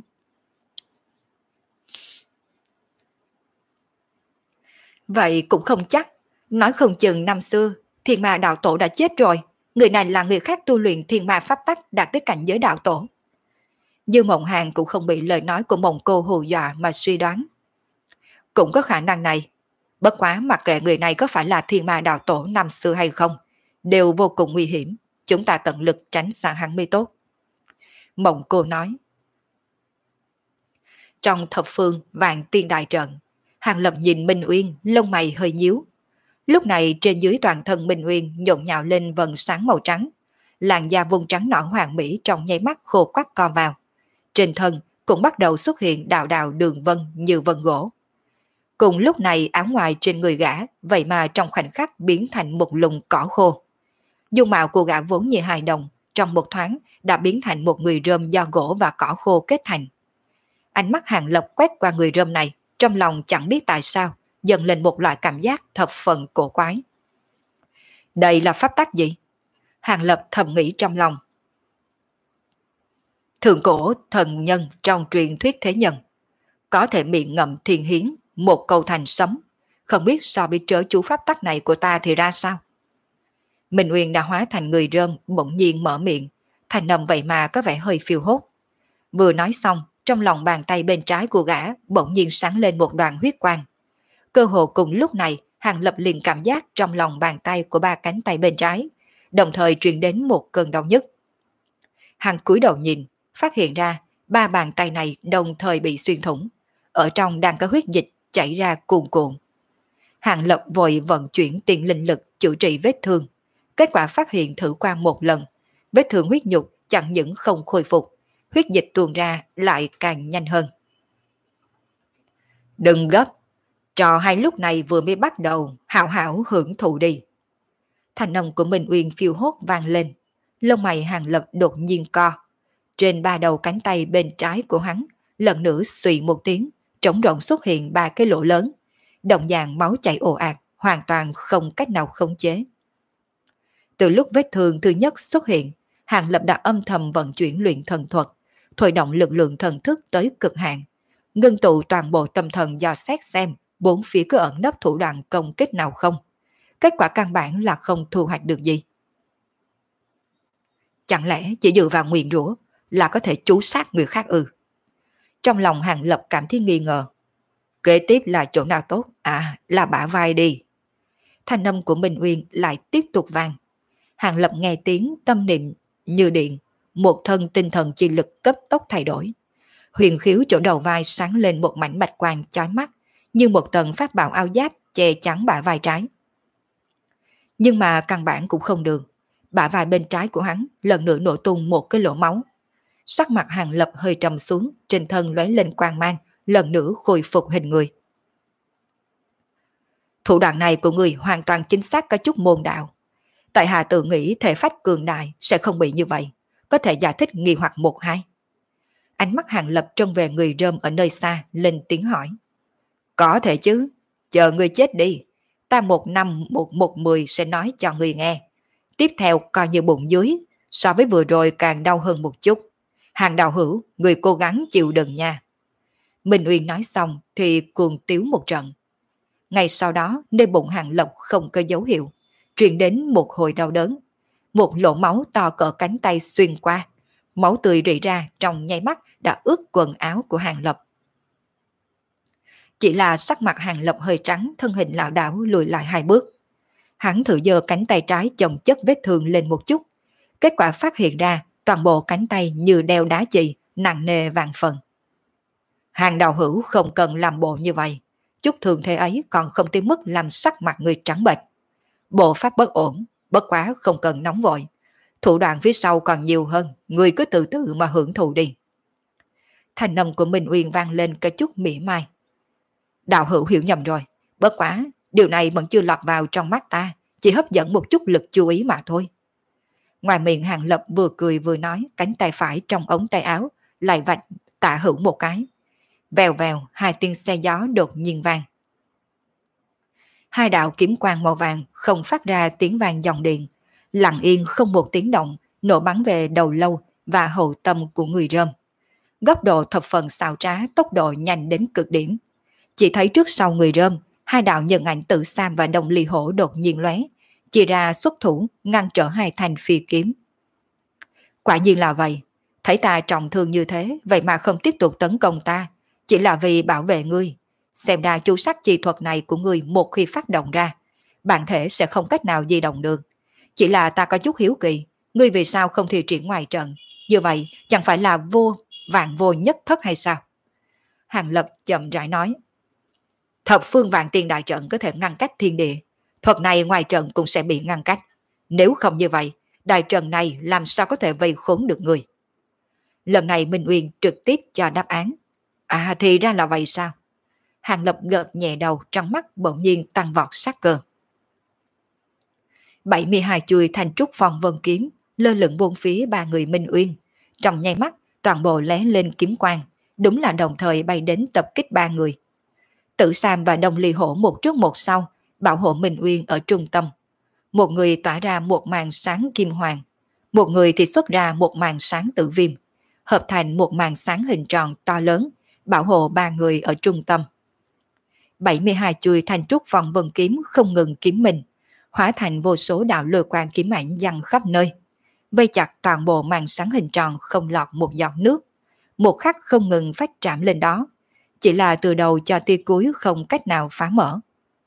S2: Vậy cũng không chắc, nói không chừng năm xưa thiên ma đạo tổ đã chết rồi. Người này là người khác tu luyện thiên ma pháp tắc đạt tới cảnh giới đạo tổ. Dư Mộng Hàn cũng không bị lời nói của Mộng Cô hù dọa mà suy đoán. Cũng có khả năng này. Bất quá mặc kệ người này có phải là thiên ma đạo tổ năm xưa hay không, đều vô cùng nguy hiểm. Chúng ta tận lực tránh xa hắn mới tốt. Mộng Cô nói. Trong thập phương vạn tiên đại trận, Hàng Lập nhìn Minh Uyên, lông mày hơi nhíu. Lúc này trên dưới toàn thân Minh Uyên nhộn nhạo lên vầng sáng màu trắng. Làn da vùng trắng nõn hoàng mỹ trong nháy mắt khô quắt co vào. Trên thân cũng bắt đầu xuất hiện đạo đạo đường vân như vân gỗ. Cùng lúc này áo ngoài trên người gã vậy mà trong khoảnh khắc biến thành một lùm cỏ khô. Dung mạo của gã vốn như hài đồng, trong một thoáng đã biến thành một người rơm do gỗ và cỏ khô kết thành. Ánh mắt Hàng Lập quét qua người rơm này, trong lòng chẳng biết tại sao dần lên một loại cảm giác thập phần cổ quái. Đây là pháp tắc gì? Hàng Lập thầm nghĩ trong lòng. Thượng cổ thần nhân trong truyền thuyết thế nhân, có thể miệng ngậm thiên hiến, một câu thành sấm, không biết so với trớ chú pháp tắc này của ta thì ra sao? Minh Uyên đã hóa thành người rơm, bỗng nhiên mở miệng, thành âm vậy mà có vẻ hơi phiêu hốt. Vừa nói xong, trong lòng bàn tay bên trái của gã bỗng nhiên sáng lên một đoàn huyết quang. Cơ hồ cùng lúc này, Hàng Lập liền cảm giác trong lòng bàn tay của ba cánh tay bên trái, đồng thời truyền đến một cơn đau nhức. Hàng cúi đầu nhìn, phát hiện ra ba bàn tay này đồng thời bị xuyên thủng, ở trong đang có huyết dịch chảy ra cuồn cuộn. Hàng Lập vội vận chuyển tiền linh lực chữa trị vết thương, kết quả phát hiện thử qua một lần, vết thương huyết nhục chẳng những không khôi phục, huyết dịch tuôn ra lại càng nhanh hơn. Đừng gấp, trò hay lúc này vừa mới bắt đầu, hảo hảo hưởng thụ đi. Thanh âm của Minh Uyên phiêu hốt vang lên, lông mày Hàng Lập đột nhiên co. Trên ba đầu cánh tay bên trái của hắn, lần nữa xùy một tiếng, trống rỗng xuất hiện ba cái lỗ lớn, đồng dạng máu chảy ồ ạt, hoàn toàn không cách nào khống chế. Từ lúc vết thương thứ nhất xuất hiện, Hàng Lập đã âm thầm vận chuyển luyện thần thuật, thôi động lực lượng thần thức tới cực hạn, ngưng tụ toàn bộ tâm thần dò xét xem bốn phía có ẩn nấp thủ đoạn công kích nào không. Kết quả căn bản là không thu hoạch được gì. Chẳng lẽ chỉ dựa vào nguyền rủa là có thể trú sát người khác ư? Trong lòng Hàng Lập cảm thấy nghi ngờ. Kế tiếp là chỗ nào tốt? À, là bả vai đi. Thanh âm của Minh Uyên lại tiếp tục vang. Hàng Lập nghe tiếng tâm niệm như điện, một thân tinh thần chi lực cấp tốc thay đổi. Huyền khiếu chỗ đầu vai sáng lên một mảnh bạch quang chói mắt, như một tầng pháp bảo áo giáp che chắn bả vai trái. Nhưng mà căn bản cũng không được. Bả vai bên trái của hắn lần nữa nổ tung một cái lỗ máu. Sắc mặt Hàng Lập hơi trầm xuống, trên thân lóe lên quang mang, lần nữa khôi phục hình người. Thủ đoạn này của người hoàn toàn chính xác có chút môn đạo. Tại hạ tự nghĩ thể phách cường đại sẽ không bị như vậy, có thể giải thích nghi hoặc một hai. Ánh mắt Hàng Lập trông về người rơm ở nơi xa, lên tiếng hỏi. Có thể chứ, chờ người chết đi, ta một năm một một mười sẽ nói cho người nghe. Tiếp theo coi như bụng dưới, so với vừa rồi càng đau hơn một chút. Hàng đạo hữu, người cố gắng chịu đựng nha. Minh Uyên nói xong thì cuồng tiếu một trận. Ngay sau đó, nơi bụng Hàng Lập không có dấu hiệu, truyền đến một hồi đau đớn. Một lỗ máu to cỡ cánh tay xuyên qua, máu tươi rỉ ra trong nháy mắt đã ướt quần áo của Hàng Lập. Chỉ là sắc mặt Hàng Lập hơi trắng, thân hình lảo đảo lùi lại hai bước. Hắn thử giơ cánh tay trái chồng chất vết thương lên một chút. Kết quả phát hiện ra toàn bộ cánh tay như đeo đá chì, nặng nề vạn phần. Hàng đạo hữu không cần làm bộ như vậy. Chút thương thế ấy còn không tới mức làm sắc mặt người trắng bệch. Bộ pháp bất ổn, bất quá không cần nóng vội. Thủ đoạn phía sau còn nhiều hơn, người cứ từ từ mà hưởng thụ đi. Thanh âm của Minh Uyên vang lên cả chút mỉa mai. Đạo hữu hiểu nhầm rồi, bất quá, điều này vẫn chưa lọt vào trong mắt ta, chỉ hấp dẫn một chút lực chú ý mà thôi. Ngoài miệng Hàng Lập vừa cười vừa nói, cánh tay phải trong ống tay áo lại vạch Tạ Hữu một cái. Vèo vèo, hai tiếng xe gió đột nhiên vang. Hai đạo kiếm quang màu vàng không phát ra tiếng vang dòng điện, lặng yên không một tiếng động, nổ bắn về đầu lâu và hậu tâm của người rơm. Góc độ thập phần xảo trá, tốc độ nhanh đến cực điểm. Chỉ thấy trước sau người rơm, hai đạo nhân ảnh Tử Sam và Đồng Ly Hổ đột nhiên lóe, chia ra xuất thủ ngăn trở hai thanh phi kiếm. Quả nhiên là vậy, thấy ta trọng thương như thế, vậy mà không tiếp tục tấn công ta, chỉ là vì bảo vệ ngươi. Xem ra chu sắc chi thuật này của ngươi một khi phát động ra, bản thể sẽ không cách nào di động được. Chỉ là ta có chút hiếu kỳ, ngươi vì sao không thi triển ngoài trận, như vậy chẳng phải là vô vạn vô nhất thất hay sao? Hàng Lập chậm rãi nói. Thập phương vạn tiên đại trận có thể ngăn cách thiên địa, thuật này ngoài trận cũng sẽ bị ngăn cách. Nếu không như vậy, đại trận này làm sao có thể vây khốn được người? Lần này Minh Uyên trực tiếp cho đáp án. À thì ra là vậy sao? Hàng Lập gật nhẹ đầu, trong mắt bỗng nhiên tăng vọt sát cơ. bảy mươi hai chuôi thanh trúc phong vân kiếm lơ lửng bốn phía ba người Minh Uyên. Trong nháy mắt, toàn bộ lóe lên kiếm quang, đúng là đồng thời bay đến tập kích ba người. Tử Sam và Đông Ly Hổ một trước một sau, bảo hộ Minh Uyên ở trung tâm. Một người tỏa ra một màn sáng kim hoàng, một người thì xuất ra một màn sáng tử viêm, hợp thành một màn sáng hình tròn to lớn, bảo hộ ba người ở trung tâm. bảy mươi hai chuôi thanh trúc phong vân kiếm không ngừng kiếm mình, hóa thành vô số đạo lôi quang kiếm ảnh giăng khắp nơi, vây chặt toàn bộ màn sáng hình tròn không lọt một giọt nước, một khắc không ngừng phát trạm lên đó, chỉ là từ đầu cho tia cuối không cách nào phá mở.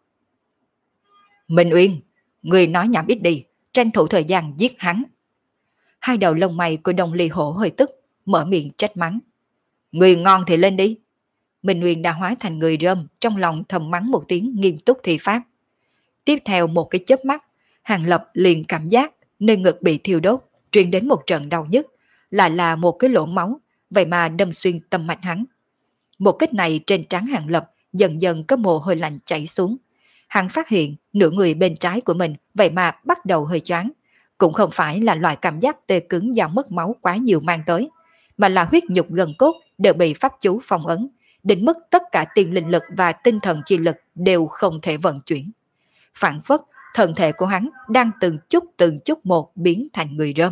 S2: Minh Uyên, người nói nhảm ít đi, tranh thủ thời gian giết hắn. Hai đầu lông mày của Đông Ly Hổ hơi tức, mở miệng trách mắng. Người ngon thì lên đi. Minh Uyên đã hóa thành người rơm, trong lòng thầm mắng một tiếng nghiêm túc thi pháp. Tiếp theo một cái chớp mắt, Hàng Lập liền cảm giác nơi ngực bị thiêu đốt, truyền đến một trận đau nhức, lại là một cái lỗ máu, vậy mà đâm xuyên tâm mạch hắn. Một kích này trên trán Hàng Lập dần dần có mồ hôi lạnh chảy xuống. Hắn phát hiện nửa người bên trái của mình vậy mà bắt đầu hơi choáng, cũng không phải là loại cảm giác tê cứng do mất máu quá nhiều mang tới, mà là huyết nhục gần cốt đều bị pháp chú phong ấn, đến mức tất cả tiền linh lực và tinh thần chi lực đều không thể vận chuyển. Phản phất, thân thể của hắn đang từng chút từng chút một biến thành người rơm.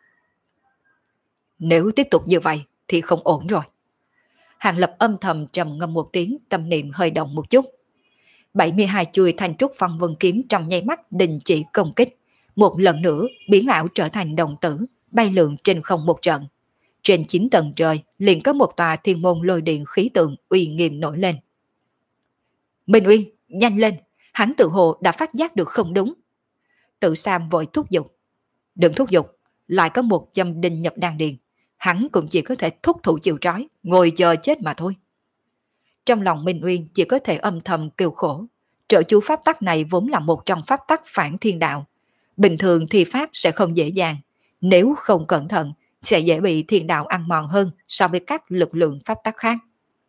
S2: Nếu tiếp tục như vậy thì không ổn rồi. Hàng Lập âm thầm trầm ngâm một tiếng, tâm niệm hơi động một chút. bảy mươi hai chuôi thanh trúc phong vân kiếm trong nháy mắt đình chỉ công kích, một lần nữa biến ảo trở thành đồng tử, bay lượn trên không một trận. Trên chín tầng trời liền có một tòa thiên môn lôi điện khí tượng uy nghiêm nổi lên. Minh Uyên, nhanh lên, hắn tự hồ đã phát giác được không đúng. Tự Sam vội thúc giục. Đừng thúc giục, lại có một châm đinh nhập đan điền, hắn cũng chỉ có thể thúc thủ chịu trói, ngồi chờ chết mà thôi. Trong lòng Minh Uyên chỉ có thể âm thầm kêu khổ. Trợ chú pháp tắc này vốn là một trong pháp tắc phản thiên đạo. Bình thường thì pháp sẽ không dễ dàng, nếu không cẩn thận sẽ dễ bị thiên đạo ăn mòn hơn so với các lực lượng pháp tắc khác.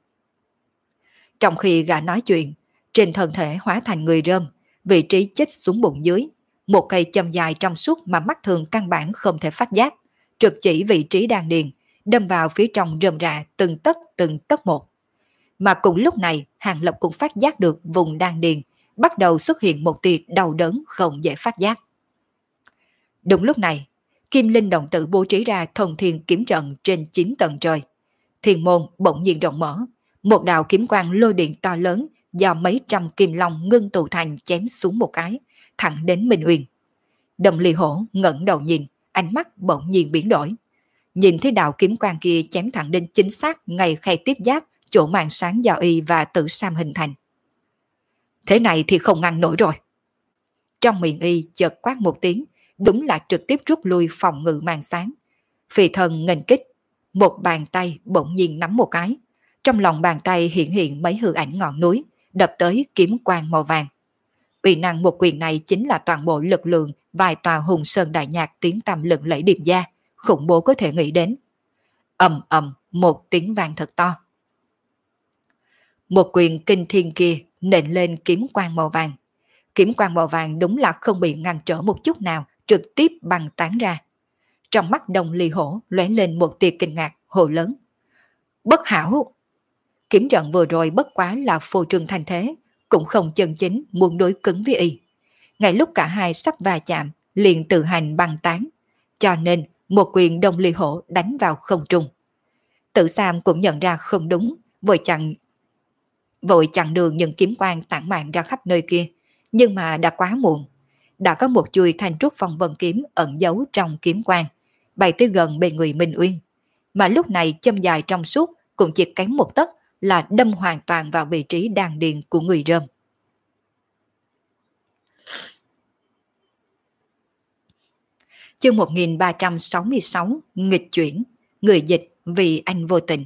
S2: Trong khi gã nói chuyện, trên thân thể hóa thành người rơm, vị trí chích xuống bụng dưới, một cây châm dài trong suốt mà mắt thường căn bản không thể phát giác, trực chỉ vị trí đan điền, đâm vào phía trong rơm rạ từng tấc từng tấc một. Mà cùng lúc này, Hàng Lập cũng phát giác được vùng đan điền bắt đầu xuất hiện một tia đau đớn không dễ phát giác. Đúng lúc này, Kim Linh đồng tử bố trí ra thông thiên kiếm trận trên chín tầng trời. Thiên môn bỗng nhiên rộng mở, một đạo kiếm quang lôi điện to lớn do mấy trăm kim long ngưng tụ thành chém xuống một cái, thẳng đến Minh Uyên. Đồng Ly Hổ ngẩng đầu nhìn, ánh mắt bỗng nhiên biến đổi. Nhìn thấy đạo kiếm quang kia chém thẳng đến chính xác ngay khe tiếp giáp chỗ màn sáng do y và Tử Sam hình thành. Thế này thì không ngăn nổi rồi. Trong miệng y chợt quát một tiếng, đúng là trực tiếp rút lui phòng ngự màn sáng. Phi thần nghênh kích, một bàn tay bỗng nhiên nắm một cái. Trong lòng bàn tay hiện hiện mấy hư ảnh ngọn núi, đập tới kiếm quang màu vàng. Uy năng một quyền này chính là toàn bộ lực lượng vài tòa hùng sơn đại nhạc tiếng tăm lừng lẫy điệp gia, khủng bố có thể nghĩ đến. Ầm ầm một tiếng vang thật to. Một quyền kinh thiên kia nện lên kiếm quang màu vàng. Kiếm quang màu vàng đúng là không bị ngăn trở một chút nào, trực tiếp băng tán ra. Trong mắt Đông Ly Hổ lóe lên một tia kinh ngạc, hồ lớn. Bất hảo! Kiếm trận vừa rồi bất quá là phô trương thành thế, cũng không chân chính muốn đối cứng với y. Ngay lúc cả hai sắp va chạm, liền tự hành băng tán. Cho nên một quyền Đông Ly Hổ đánh vào không trung. Tử Sam cũng nhận ra không đúng, vội chặn vội chặn đường những kiếm quang tản mạn ra khắp nơi kia, nhưng mà đã quá muộn. đã có một chuôi thanh trúc phong vân kiếm ẩn giấu trong kiếm quang, bay tới gần bên người Minh Uyên. Mà lúc này châm dài trong suốt cũng chỉ kém một tấc là đâm hoàn toàn vào vị trí đan điền của người Rơm. Chương một nghìn ba trăm sáu mươi sáu nghịch chuyển, người dịch vì anh vô tình.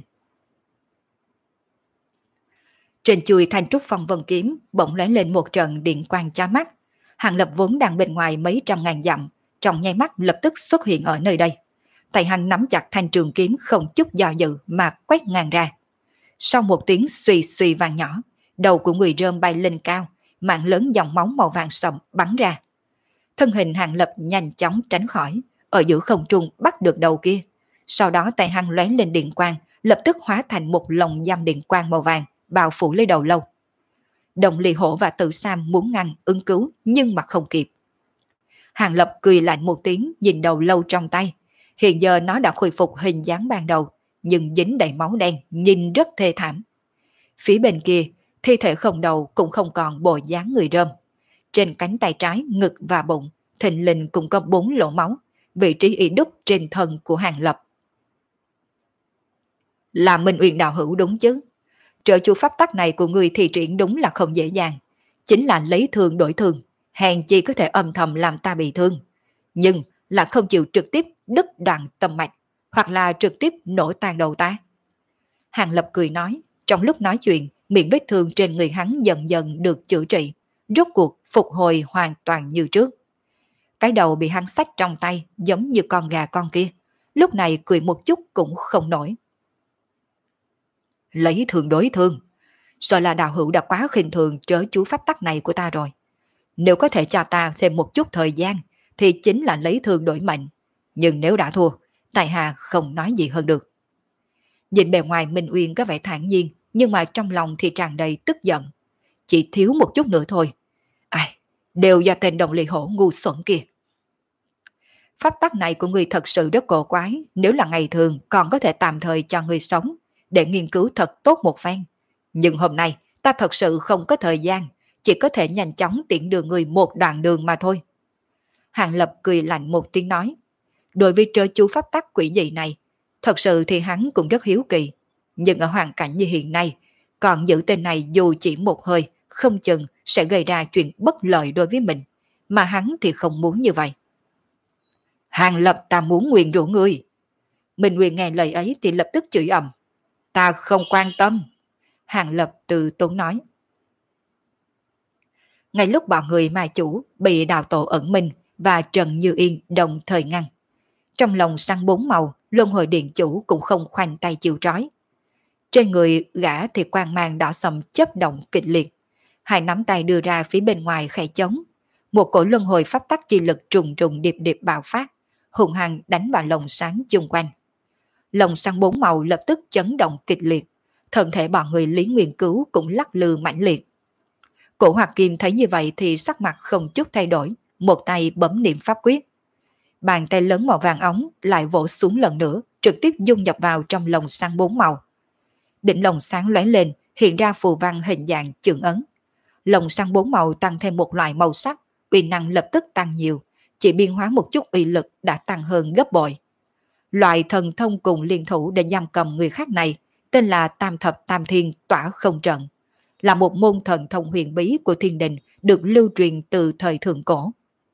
S2: Trên chuôi thanh trúc phong vân kiếm bỗng lóe lên một trận điện quang chói mắt. Hàng Lập vốn đang bên ngoài mấy trăm ngàn dặm, trong nháy mắt lập tức xuất hiện ở nơi đây. Tay hắn nắm chặt thanh trường kiếm không chút do dự mà quét ngang ra. Sau một tiếng suy suy vang nhỏ, đầu của người Rơm bay lên cao, mảng lớn dòng máu màu vàng sậm bắn ra. Thân hình Hàng Lập nhanh chóng tránh khỏi, ở giữa không trung bắt được đầu kia. Sau đó tay hắn lóe lên điện quang, lập tức hóa thành một lồng giam điện quang màu vàng, bao phủ lấy đầu lâu. Đồng Ly Hổ và Tử Sam muốn ngăn ứng cứu nhưng mà không kịp. Hàng Lập cười lạnh một tiếng nhìn đầu lâu trong tay. Hiện giờ nó đã khôi phục hình dáng ban đầu, nhưng dính đầy máu đen, nhìn rất thê thảm. Phía bên kia, thi thể không đầu cũng không còn bộ dáng người Rơm. Trên cánh tay trái, ngực và bụng, thình lình cũng có bốn lỗ máu, vị trí y đúc trên thân của Hàng Lập. Là Minh Uyên đạo hữu đúng chứ? Trợ chu pháp tắc này của người thi triển đúng là không dễ dàng. Chính là lấy thương đổi thương, hèn chi có thể âm thầm làm ta bị thương. Nhưng là không chịu trực tiếp đứt đoạn tâm mạch, hoặc là trực tiếp nổ tan đầu ta. Hàng Lập cười nói, trong lúc nói chuyện, miệng vết thương trên người hắn dần dần được chữa trị, rốt cuộc phục hồi hoàn toàn như trước. Cái đầu bị hắn xách trong tay giống như con gà con kia, lúc này cười một chút cũng không nổi. Lấy thương đối thương, sợ là đạo hữu đã quá khinh thường trớ chú pháp tắc này của ta rồi. Nếu có thể cho ta thêm một chút thời gian, thì chính là lấy thương đổi mệnh. Nhưng nếu đã thua, tại hạ không nói gì hơn được. Nhìn bề ngoài Minh Uyên có vẻ thản nhiên, nhưng mà trong lòng thì tràn đầy tức giận. Chỉ thiếu một chút nữa thôi. Ai, đều do tên Đồng Ly Hổ ngu xuẩn kia. Pháp tắc này của người thật sự rất cổ quái, nếu là ngày thường còn có thể tạm thời cho người sống, để nghiên cứu thật tốt một phen. Nhưng hôm nay, ta thật sự không có thời gian, chỉ có thể nhanh chóng tiễn đường người một đoạn đường mà thôi. Hàng Lập cười lạnh một tiếng nói, đối với trớ chú pháp tắc quỷ dị này, thật sự thì hắn cũng rất hiếu kỳ. Nhưng ở hoàn cảnh như hiện nay, còn giữ tên này dù chỉ một hơi, không chừng sẽ gây ra chuyện bất lợi đối với mình, mà hắn thì không muốn như vậy. Hàng Lập, ta muốn nguyền rủa ngươi. Minh Nguyên nghe lời ấy thì lập tức chửi ầm. Ta không quan tâm. Hàng Lập từ tốn nói. Ngay lúc bọn người Mai Chủ bị Đào Tổ ẩn mình và Trần Như Yên đồng thời ngăn, trong lòng săn bốn màu, Luân Hồi Điện Chủ cũng không khoanh tay chịu trói. Trên người gã thì quang mang đỏ sầm chớp động kịch liệt, hai nắm tay đưa ra phía bên ngoài khẽ chống, một cổ luân hồi pháp tắc chi lực trùng trùng điệp điệp bạo phát, hùng hăng đánh vào lồng sáng chung quanh. Lồng sáng bốn màu lập tức chấn động kịch liệt, thân thể bọn người Lý Nguyên Cứu cũng lắc lư mãnh liệt. Cổ Hoạt Kim thấy như vậy thì sắc mặt không chút thay đổi, một tay bấm niệm pháp quyết. Bàn tay lớn màu vàng ống lại vỗ xuống lần nữa, trực tiếp dung nhập vào trong lồng sáng bốn màu. Đỉnh lồng sáng lóe lên, hiện ra phù văn hình dạng chưởng ấn. Lồng sáng bốn màu tăng thêm một loại màu sắc, uy năng lập tức tăng nhiều, chỉ biên hóa một chút uy lực đã tăng hơn gấp bội. Loại thần thông cùng liên thủ để giam cầm người khác này tên là Tam Thập Tam Thiên Tỏa Không Trận, là một môn thần thông huyền bí của thiên đình được lưu truyền từ thời thượng cổ.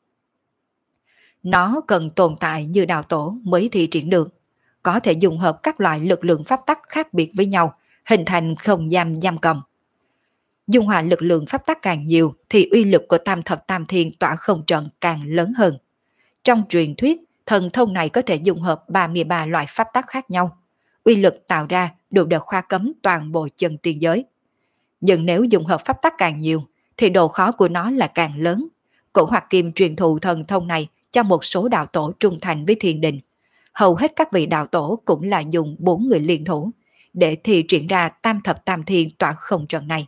S2: Nó cần tồn tại như Đào Tổ mới thi triển được, có thể dùng hợp các loại lực lượng pháp tắc khác biệt với nhau, hình thành không gian giam cầm. Dung hòa lực lượng pháp tắc càng nhiều thì uy lực của Tam Thập Tam Thiên Tỏa Không Trận càng lớn hơn. Trong truyền thuyết, thần thông này có thể dung hợp ba mươi ba loại pháp tắc khác nhau. Uy lực tạo ra đủ để khoa cấm toàn bộ chân tiên giới. Nhưng nếu dùng hợp pháp tắc càng nhiều, thì độ khó của nó là càng lớn. Cổ Hoạt Kim truyền thụ thần thông này cho một số đạo tổ trung thành với thiên đình. Hầu hết các vị đạo tổ cũng là dùng bốn người liên thủ để thi triển ra Tam Thập Tam Thiên Tỏa Không Trận này.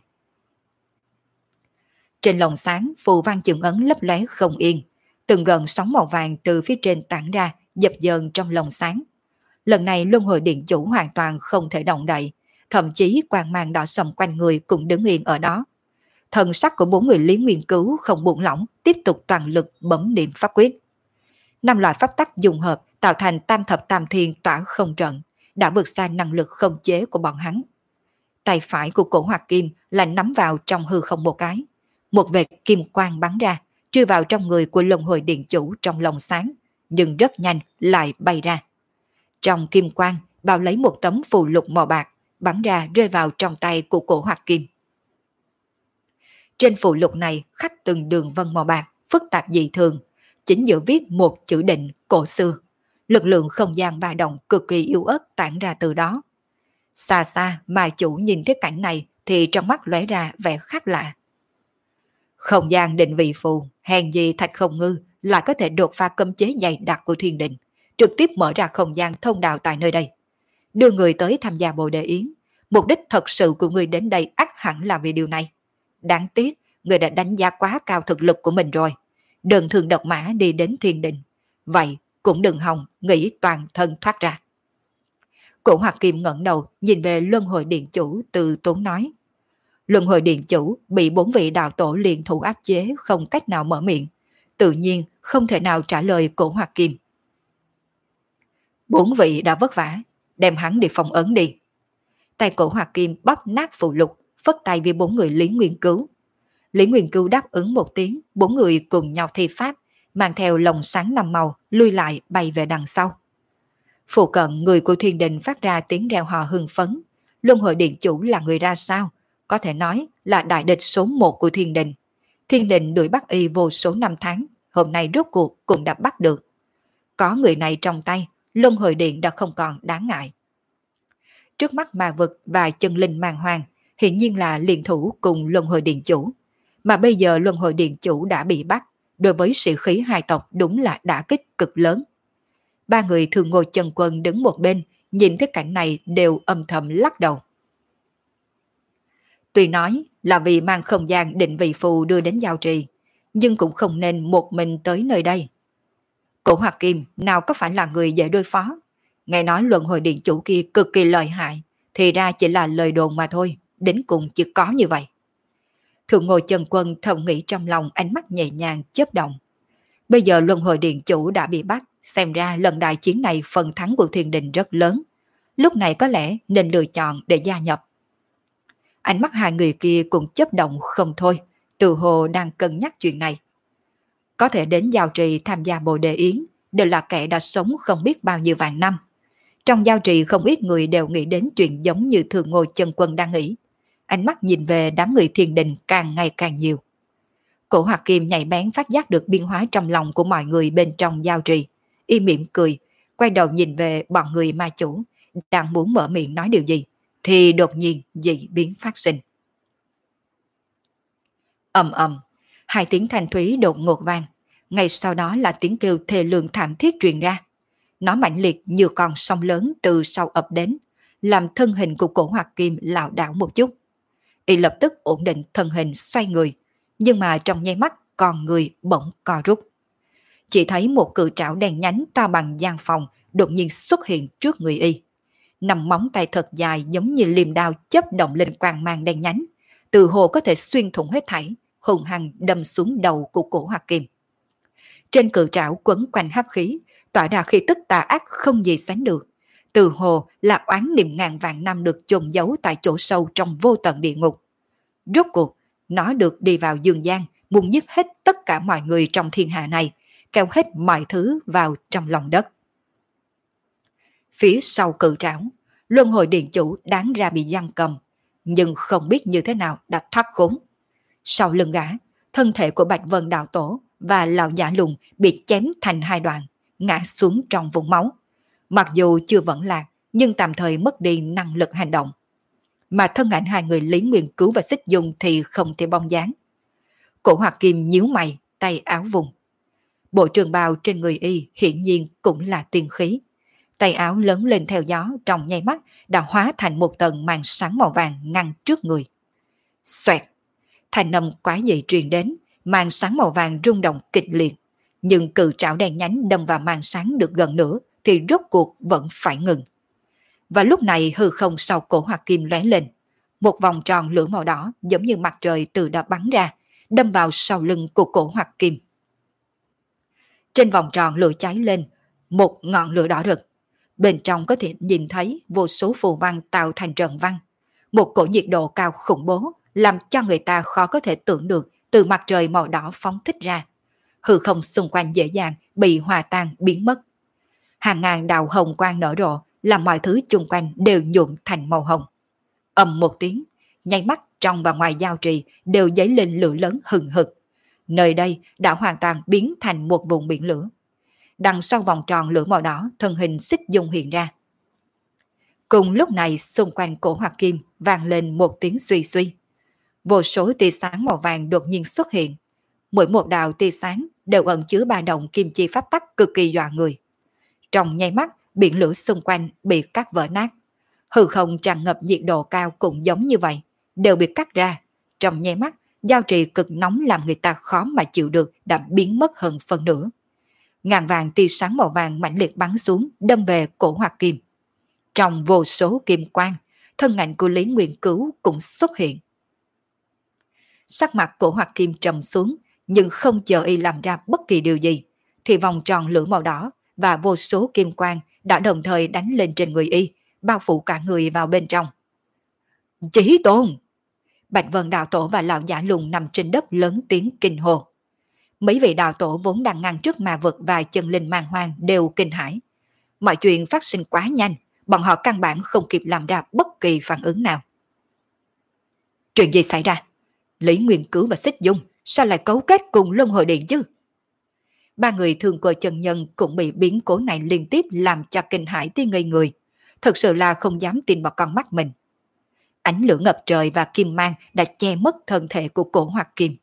S2: Trên lồng sáng, phù văn chưởng ấn lấp lóe không yên. Từng gần sóng màu vàng từ phía trên tản ra, dập dờn trong lồng sáng. Lần này Luân Hồi Điện Chủ hoàn toàn không thể động đậy, thậm chí quang mang đỏ sầm quanh người cũng đứng yên ở đó. Thần sắc của bốn người Lý Nguyên Cứu không buông lỏng, tiếp tục toàn lực bấm niệm pháp quyết. Năm loại pháp tắc dùng hợp tạo thành tam thập tam thiên tỏa không trận, đã vượt xa năng lực không chế của bọn hắn. Tay phải của Cổ Hoạt Kim là nắm vào trong hư không một cái. Một vệt kim quang bắn ra, chui vào trong người của Luân Hồi Điện Chủ trong lồng sáng, nhưng rất nhanh lại bay ra. Trong kim quang bao lấy một tấm phù lục màu bạc, bắn ra rơi vào trong tay của Cổ Hoạt Kim. Trên phù lục này khắc từng đường vân màu bạc, phức tạp dị thường, chính giữa viết một chữ định cổ xưa. Lực lượng không gian ba động cực kỳ yếu ớt tản ra từ đó. Xa xa mà chủ nhìn thấy cảnh này thì trong mắt lóe ra vẻ khác lạ. Không gian định vị phù, hèn gì Thạch Không Ngư lại có thể đột phá cấm chế dày đặc của thiên định, trực tiếp mở ra không gian thông đạo tại nơi đây. Đưa người tới tham gia bồ đề yến, mục đích thật sự của người đến đây ắt hẳn là vì điều này. Đáng tiếc, người đã đánh giá quá cao thực lực của mình rồi. Đừng thường độc mã đi đến thiên định. Vậy cũng đừng hòng nghĩ toàn thân thoát ra. Cổ Hoạt Kim ngẩng đầu nhìn về Luân Hồi Điện Chủ từ tốn nói. Luân Hồi Điện Chủ bị bốn vị đạo tổ liên thủ áp chế không cách nào mở miệng. Tự nhiên không thể nào trả lời Cổ Hoạt Kim. Bốn vị đã vất vả, đem hắn đi phong ấn đi. Tay Cổ Hoạt Kim bóp nát phù lục, phất tay với bốn người Lý Nguyên Cứu. Lý Nguyên Cứu đáp ứng một tiếng, bốn người cùng nhau thi pháp, mang theo lồng sáng năm màu, lui lại bay về đằng sau. Phụ cận người của thiên đình phát ra tiếng reo hò hưng phấn. Luân Hồi Điện Chủ là người ra sao? Có thể nói là đại địch số một của thiên đình. Thiên đình đuổi bắt y vô số năm tháng, hôm nay rốt cuộc cũng đã bắt được. Có người này trong tay, Luân Hồi Điện đã không còn đáng ngại. Trước mắt ma vực và chân linh mang hoàng, hiện nhiên là liên thủ cùng Luân Hồi Điện Chủ. Mà bây giờ Luân Hồi Điện Chủ đã bị bắt, đối với sĩ khí hai tộc đúng là đả kích cực lớn. Ba người Thường Ngô Chân Quân đứng một bên, nhìn thấy cảnh này đều âm thầm lắc đầu. Tuy nói là vì mang không gian định vị phù đưa đến giao trì, nhưng cũng không nên một mình tới nơi đây. Cổ Hoạt Kim nào có phải là người dễ đối phó. Nghe nói Luân Hồi Điện Chủ kia cực kỳ lợi hại, thì ra chỉ là lời đồn mà thôi, đến cùng chỉ có như vậy. Thường Ngô Chân Quân thầm nghĩ trong lòng, ánh mắt nhẹ nhàng chớp động. Bây giờ Luân Hồi Điện Chủ đã bị bắt, xem ra lần đại chiến này phần thắng của thiên đình rất lớn. Lúc này có lẽ nên lựa chọn để gia nhập. Ánh mắt hai người kia cũng chớp động không thôi, tự hồ đang cân nhắc chuyện này. Có thể đến giao trì tham gia bồ đề yến đều là kẻ đã sống không biết bao nhiêu vạn năm. Trong giao trì không ít người đều nghĩ đến chuyện giống như Thường Ngô Chân Quân đang nghĩ. Ánh mắt nhìn về đám người thiên đình càng ngày càng nhiều. Cổ Hoạt Kim nhạy bén phát giác được biến hóa trong lòng của mọi người bên trong giao trì. Y mỉm cười, quay đầu nhìn về bọn người ma chủ, đang muốn mở miệng nói điều gì, thì đột nhiên dị biến phát sinh. Ầm ầm, hai tiếng thanh thúy đột ngột vang, ngay sau đó là tiếng kêu thê lương thảm thiết truyền ra. Nó mãnh liệt như con sông lớn từ sau ập đến, làm thân hình của Cổ Hoạt Kim lảo đảo một chút. Y lập tức ổn định thân hình xoay người, nhưng mà trong nháy mắt con người bỗng co rút. Chỉ thấy một cự trảo đen nhánh to bằng gian phòng đột nhiên xuất hiện trước người Y. Nằm móng tay thật dài giống như liềm đao chớp động lên quang mang đen nhánh, từ hồ có thể xuyên thủng hết thảy, hùng hăng đâm xuống đầu của Cổ Hoạt Kim. Trên cự trảo quấn quanh hắc khí, tỏa ra khí tức tà ác không gì sánh được. Từ hồ là oán niệm ngàn vạn năm được chôn giấu tại chỗ sâu trong vô tận địa ngục. Rốt cuộc, nó được đi vào dương gian, muốn giết hết tất cả mọi người trong thiên hạ này, kéo hết mọi thứ vào trong lòng đất. Phía sau cự trảo, Luân Hồi Điện Chủ đáng ra bị giam cầm, nhưng không biết như thế nào đã thoát khốn. Sau lưng gã, thân thể của Bạch Vân Đạo Tổ và Lão Giả Lùng bị chém thành hai đoạn, ngã xuống trong vũng máu. Mặc dù chưa vẫn lạc, nhưng tạm thời mất đi năng lực hành động. Mà thân ảnh hai người Lý Nguyên Cứu và Xích Dung thì không thể bóng dáng. Cổ Hoạt Kim nhíu mày, tay áo vùng. Bộ trường bào trên người Y hiển nhiên cũng là tiên khí. Tay áo lớn lên theo gió, trong nháy mắt đã hóa thành một tầng màn sáng màu vàng ngăn trước người. Xoẹt! Thanh âm quái dị truyền đến, màn sáng màu vàng rung động kịch liệt. Nhưng cự trảo đen nhánh đâm vào màn sáng được gần nữa thì rốt cuộc vẫn phải ngừng. Và lúc này hư không sau Cổ Hoạt Kim lóe lên. Một vòng tròn lửa màu đỏ giống như mặt trời từ đó bắn ra, đâm vào sau lưng của cổ Hoặc Kim. Trên vòng tròn lửa cháy lên một ngọn lửa đỏ rực. Bên trong có thể nhìn thấy vô số phù văn tạo thành trận văn. Một cổ nhiệt độ cao khủng bố làm cho người ta khó có thể tưởng được từ mặt trời màu đỏ phóng thích ra. Hư không xung quanh dễ dàng bị hòa tan biến mất. Hàng ngàn đạo hồng quang nở rộ làm mọi thứ chung quanh đều nhuộm thành màu hồng. Ầm một tiếng, nháy mắt trong và ngoài giao trì đều dấy lên lửa lớn hừng hực. Nơi đây đã hoàn toàn biến thành một vùng biển lửa. Đằng sau vòng tròn lửa màu đỏ, thân hình Xích Dung hiện ra. Cùng lúc này xung quanh cổ Hoặc Kim vang lên một tiếng suy suy. Vô số tia sáng màu vàng đột nhiên xuất hiện. Mỗi một đạo tia sáng đều ẩn chứa ba động kim chi pháp tắc cực kỳ dọa người. Trong nháy mắt, biển lửa xung quanh bị cắt vỡ nát. Hư không tràn ngập nhiệt độ cao cũng giống như vậy, đều bị cắt ra. Trong nháy mắt, giao trì cực nóng làm người ta khó mà chịu được đã biến mất hơn phần nửa. Ngàn vàng tia sáng màu vàng mãnh liệt bắn xuống, đâm về cổ Hoặc Kim. Trong vô số kim quang, thân ảnh của Lý Nguyên Cửu cũng xuất hiện. Sắc mặt cổ Hoặc Kim trầm xuống, nhưng không chờ y làm ra bất kỳ điều gì, thì vòng tròn lửa màu đỏ và vô số kim quang đã đồng thời đánh lên trên người y, bao phủ cả người vào bên trong. Chí Tôn! Bạch Vân đạo tổ và lão giả lùn nằm trên đất lớn tiếng kinh hồ. Mấy vị đạo tổ vốn đang ngăn trước ma vực và chân linh mang hoang đều kinh hãi. Mọi chuyện phát sinh quá nhanh, bọn họ căn bản không kịp làm ra bất kỳ phản ứng nào. Chuyện gì xảy ra? Lý Nguyên Cửu và Xích Dung sao lại cấu kết cùng Luân Hồi Điện chứ? Ba người thường cơ chân nhân cũng bị biến cố này liên tiếp làm cho kinh hãi tới ngây người. Thật sự là không dám tin vào con mắt mình. Ánh lửa ngập trời và kim mang đã che mất thân thể của cổ Hoặc Kim.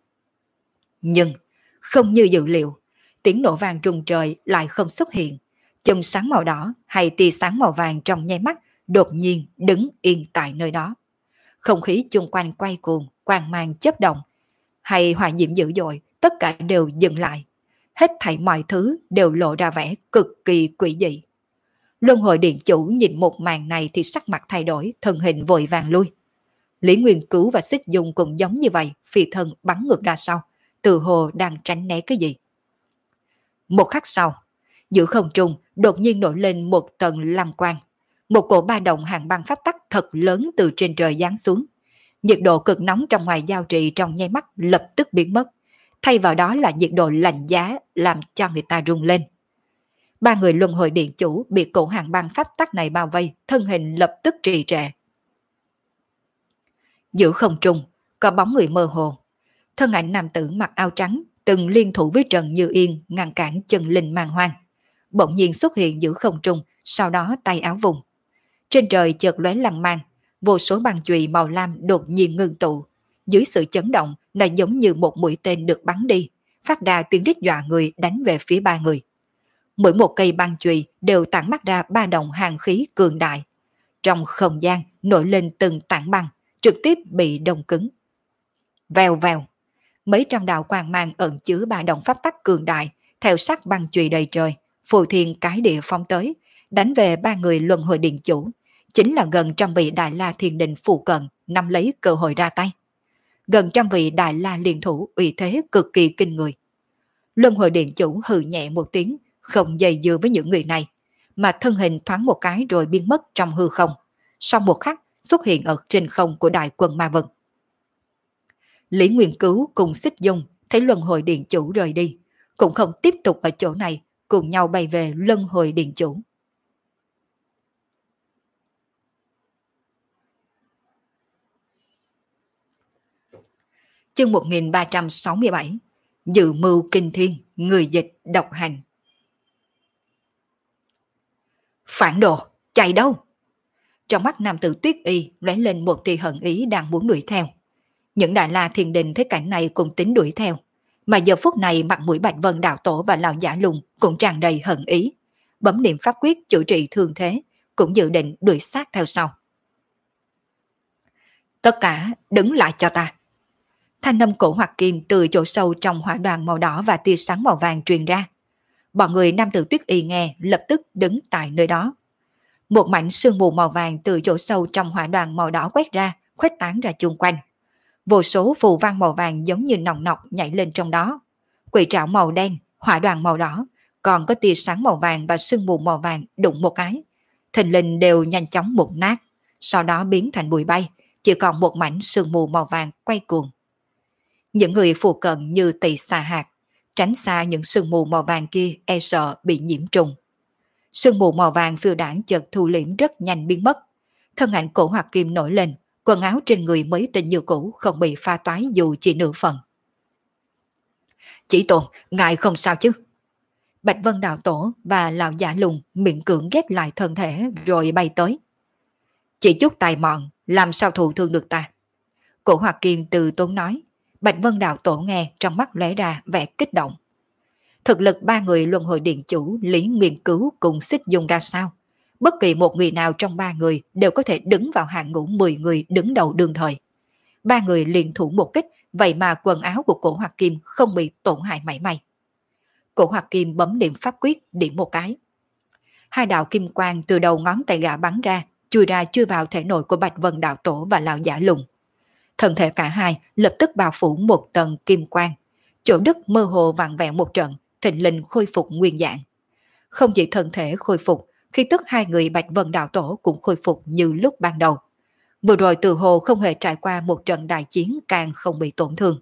S2: Nhưng không như dự liệu, tiếng nổ vang rung trời lại không xuất hiện. Chùm sáng màu đỏ hay tia sáng màu vàng trong nháy mắt đột nhiên đứng yên tại nơi đó. Không khí chung quanh quay cuồng, quang mang chớp động, hay hỏa diễm dữ dội, tất cả đều dừng lại. Hết thảy mọi thứ đều lộ ra vẻ cực kỳ quỷ dị. Luân Hồi Điện chủ nhìn một màn này thì sắc mặt thay đổi, thân hình vội vàng lui. Lý Nguyên Cửu và Xích Dung cũng giống như vậy, phi thân bắn ngược ra sau, từ hồ đang tránh né cái gì. Một khắc sau, giữa không trung đột nhiên nổi lên một tầng lam quang. Một cổ ba động hàng băng pháp tắc thật lớn từ trên trời giáng xuống. Nhiệt độ cực nóng trong ngoài giao trì trong nháy mắt lập tức biến mất. Thay vào đó là nhiệt độ lạnh giá làm cho người ta rung lên. Ba người Luân Hồi Điện chủ bị cổ hàng băng pháp tắc này bao vây, thân hình lập tức trì trệ. Giữa không trung có bóng người mơ hồ. Thân ảnh nam tử mặc áo trắng từng liên thủ với Trần Như Yên ngăn cản chân linh mang hoang. Bỗng nhiên xuất hiện giữa không trung, sau đó tay áo vùng. Trên trời chợt lóe lăng mang, vô số băng chùy màu lam đột nhiên ngưng tụ. Dưới sự chấn động là giống như một mũi tên được bắn đi, phát ra tiếng rít dọa người đánh về phía ba người. Mỗi một cây băng chùy đều tản mắt ra ba động hàn khí cường đại. Trong không gian nổi lên từng tảng băng, trực tiếp bị đông cứng. Vèo vèo, mấy trăm đạo quang mang ẩn chứa ba động pháp tắc cường đại, theo sắc băng chùy đầy trời, phù thiên cái địa phong tới, đánh về ba người Luân Hồi Điện chủ, chính là gần trăm vị Đại La Thiên Đình phụ cận nắm lấy cơ hội ra tay. Gần trăm vị Đại La liên thủ uy thế cực kỳ kinh người. Luân Hồi Điện chủ hừ nhẹ một tiếng, không dây dưa với những người này, mà thân hình thoáng một cái rồi biến mất trong hư không, sau một khắc xuất hiện ở trên không của đại quân ma vực. Lý Nguyên Cửu cùng Xích Dung thấy Luân Hồi Điện chủ rời đi, cũng không tiếp tục ở chỗ này, cùng nhau bay về Luân Hồi Điện chủ. Chương một nghìn ba trăm sáu mươi bảy. Dự mưu kinh thiên, người dịch độc hành. Phản đồ, chạy đâu? Trong mắt nam tử Tuyết Y lóe lên một tia hận ý đang muốn đuổi theo. Những Đại La Thiên Đình thấy cảnh này cũng tính đuổi theo, mà giờ phút này mặt mũi Bạch Vân đạo tổ và lão giả lùng cũng tràn đầy hận ý. Bấm niệm pháp quyết chữa trị thương thế, cũng dự định đuổi sát theo sau. Tất cả đứng lại cho ta. Thanh âm cổ Hoặc Kim từ chỗ sâu trong hỏa đoàn màu đỏ và tia sáng màu vàng truyền ra. Bọn người nam tử Tuyết Y nghe lập tức đứng tại nơi đó. Một mảnh sương mù màu vàng từ chỗ sâu trong hỏa đoàn màu đỏ quét ra, khuếch tán ra chung quanh. Vô số phù văn màu vàng giống như nòng nọc nhảy lên trong đó. Quỷ trảo màu đen, hỏa đoàn màu đỏ, còn có tia sáng màu vàng và sương mù màu vàng đụng một cái. Thình lình đều nhanh chóng mục nát, sau đó biến thành bụi bay, chỉ còn một mảnh sương mù màu vàng quay cuồng. Những người phù cận như tỳ xà hạt, tránh xa những sương mù màu vàng kia e sợ bị nhiễm trùng. Sương mù màu vàng phiêu đảng chợt thu liễm rất nhanh biến mất. Thân ảnh Cổ Hoạt Kim nổi lên, quần áo trên người mới tinh như cũ không bị pha toái dù chỉ nửa phần. Chỉ Tôn, ngài không sao chứ? Bạch Vân Đạo Tổ và Lão Giả Lùng miễn cưỡng ghép lại thân thể rồi bay tới. Chỉ chút tài mọn, làm sao thụ thương được ta? Cổ Hoạt Kim từ tốn nói. Bạch Vân Đạo Tổ nghe trong mắt lóe ra vẻ kích động. Thực lực ba người luân hồi điện chủ Lý Nghiên Cứu cùng Xích Dung ra sao? Bất kỳ một người nào trong ba người đều có thể đứng vào hàng ngũ mười người đứng đầu đương thời. Ba người liền thủ một kích, vậy mà quần áo của Cổ Hoạt Kim không bị tổn hại mảy may. Cổ Hoạt Kim bấm điểm pháp quyết điểm một cái. Hai đạo kim quang từ đầu ngón tay gã bắn ra, chui ra chui vào thể nội của Bạch Vân Đạo Tổ và Lão Giả Lùng. Thân thể cả hai lập tức bao phủ một tầng kim quang. Chỗ đất mơ hồ vặn vẹo một trận, thình lình khôi phục nguyên dạng. Không chỉ thân thể khôi phục, khi tức hai người Bạch Vân Đạo Tổ cũng khôi phục như lúc ban đầu. Vừa rồi từ hồ không hề trải qua một trận đại chiến càng không bị tổn thương.